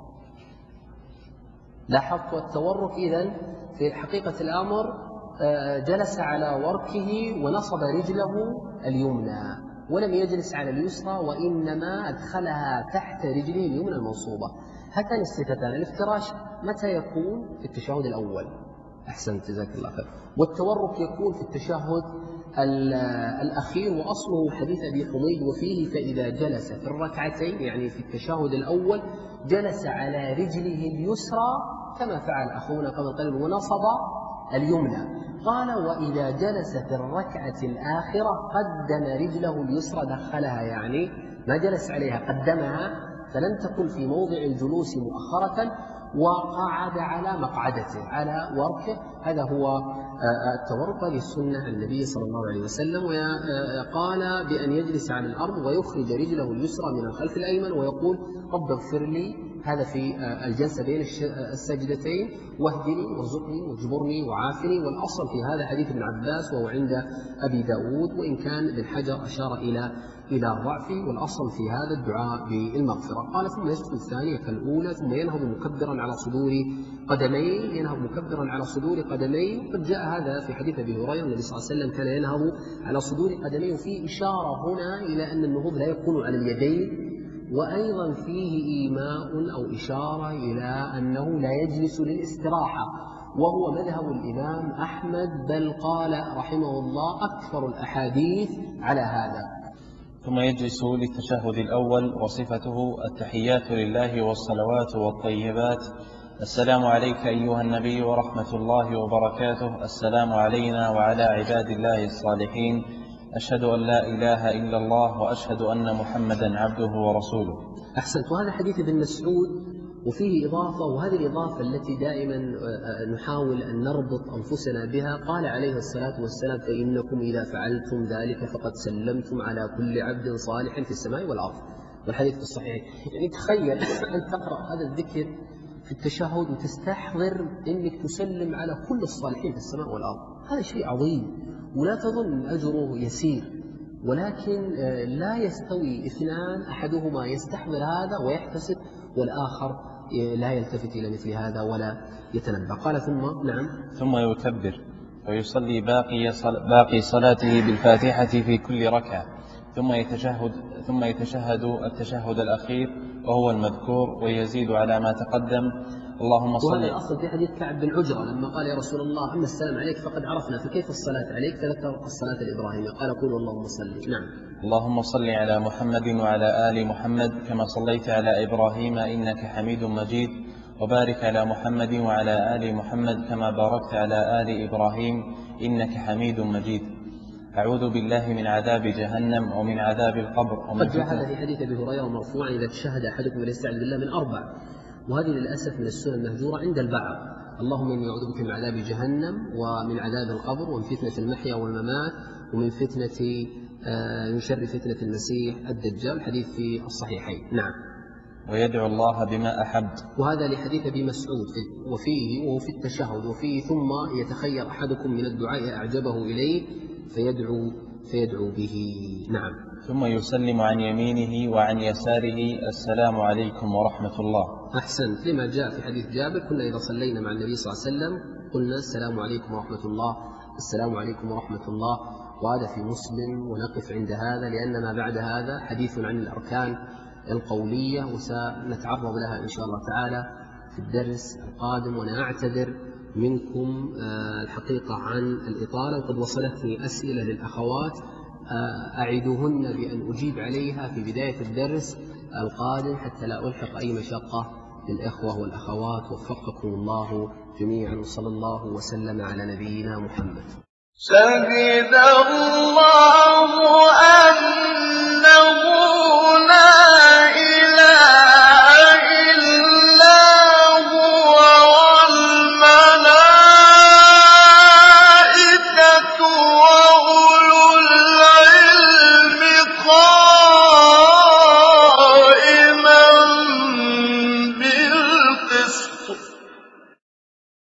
لاحظت التورك. إذن في حقيقة الأمر جلس على وركه ونصب رجله اليمنى ولم يجلس على اليسرى، وإنما أدخلها تحت رجله اليمنى المنصوبة. هاتان الصفتان. الافتراش متى يكون؟ في التشهد الأول. أحسنت، جزاك الله خير. والتورك يكون في التشهد الأخير، وأصله حديث أبي حميد وفيه: فإذا جلس في الركعتين، يعني في التشهد الأول، جلس على رجله اليسرى كما فعل أخونا قبل قليل ونصب اليمنى. قال: وإذا جلس في الركعة الآخرة قدم رجله اليسرى، دخلها، يعني ما جلس عليها، قدمها، فلم تكن في موضع الجلوس مؤخرة، وقعد على مقعدته على وركه. هذا هو التورك، هذه السنة عن النبي صلى الله عليه وسلم. وقال بأن يجلس على الأرض ويخرج رجله اليسرى من الخلف الأيمن ويقول: رب اغفر لي هذا في الجلسة بين السجدتين، واهدني وارزقني واجبرني وعافني. والأصل في هذا حديث ابن عباس وهو عند أبي داود، وإن كان ابن حجر أشار إلى إلى الضعف، والأصل في هذا الدعاء بالمغفرة. قال ثم يسجد الثانية كالأولى ثم ينهض مكبرا على صدور قدميه، ينهض مكبرا على صدور قدميه. وقد جاء هذا في حديث أبي هريرة النبي صلى الله عليه وسلم كان ينهض على صدور قدميه، وفي إشارة هنا إلى أن النهوض لا يكون على اليدين، وأيضا فيه إيماء أو إشارة إلى أنه لا يجلس للاستراحة، وهو مذهب الإمام أحمد، بل قال رحمه الله أكثر الأحاديث على هذا. ثم يجلس للتشهد الأول، وصفته التحيات لله والصلوات والطيبات. السلام عليك أيها النبي ورحمة الله وبركاته، السلام علينا وعلى عباد الله الصالحين، أشهد أن لا إله إلا الله وأشهد أن محمدا عبده ورسوله. أحسنت. وهذا حديث ابن مسعود وفيه إضافة، وهذه الإضافة التي دائما نحاول أن نربط أنفسنا بها. قال عليه الصلاة والسلام فإنكم إذا فعلتم ذلك فقد سلمتم على كل عبد صالح في السماء والأرض، والحديث في الصحيح. يعني تخيل أن تقرأ هذا الذكر في التشهد وتستحضر أنك تسلم على كل الصالحين في السماء والأرض، هذا شيء عظيم، ولا تظن أجره يسير. ولكن لا يستوي اثنان أحدهما يستحضر هذا ويحتسب، والآخر لا يلتفت إلى مثل هذا ولا يتنبأ. قال ثم نعم ثم يكبر ويصلي باقي, صل... باقي صلاته بالفاتحة في كل ركعة، ثم يتشهد ثم يتشهد التشهد الأخير وهو المذكور، ويزيد على ما تقدم. اللهم صل. وهذا الأصل في حديث كعب بن عجرة لما قال يا رسول الله أما السلام عليك فقد عرفنا فكيف الصلاة عليك، فذكر الصلاة الإبراهيمية قال قول اللهم صل. نعم. اللهم صل على محمد وعلى آل محمد كما صليت على إبراهيم إنك حميد مجيد، وبارك على محمد وعلى آل محمد كما باركت على آل إبراهيم إنك حميد مجيد. أعوذ بالله من عذاب جهنم ومن عذاب القبر. قد جاء هذا في حديث أبي هريرة مرفوعا إذا تشهد أحدكم فليستعذ بالله من أربع، وهذه للأسف من السنن المهجورة عند البعض. اللهم إني أعوذ بك من عذاب جهنم ومن عذاب القبر ومن فتنة المحيا والممات ومن فتنة من شر فتنة المسيح الدجال، حديث في الصحيحين. نعم. ويدعو الله بما أحب، وهذا لحديث أبي مسعود وفيه وهو في التشهد وفيه ثم يتخير أحدكم من الدعاء أعجبه إليه فيدعو فيدعو به. نعم. ثم يسلم عن يمينه وعن يساره السلام عليكم ورحمة الله. أحسنت. لما جاء في حديث جابر كنا إذا صلينا مع النبي صلى الله عليه وسلم قلنا السلام عليكم ورحمة الله السلام عليكم ورحمة الله، وهذا في مسلم. ونقف عند هذا لأن ما بعد هذا حديث عن الأركان القولية، وسنتعرض لها إن شاء الله تعالى في الدرس القادم. وأنا أعتذر منكم الحقيقة عن الإطالة، وقد وصلتني أسئلة للأخوات أعدهن بأن أجيب عليها في بداية الدرس القادم حتى لا ألحق أي مشقة للإخوة والأخوات. وفقكم الله جميعا، وصلى الله وسلم على نبينا محمد. شهد الله أن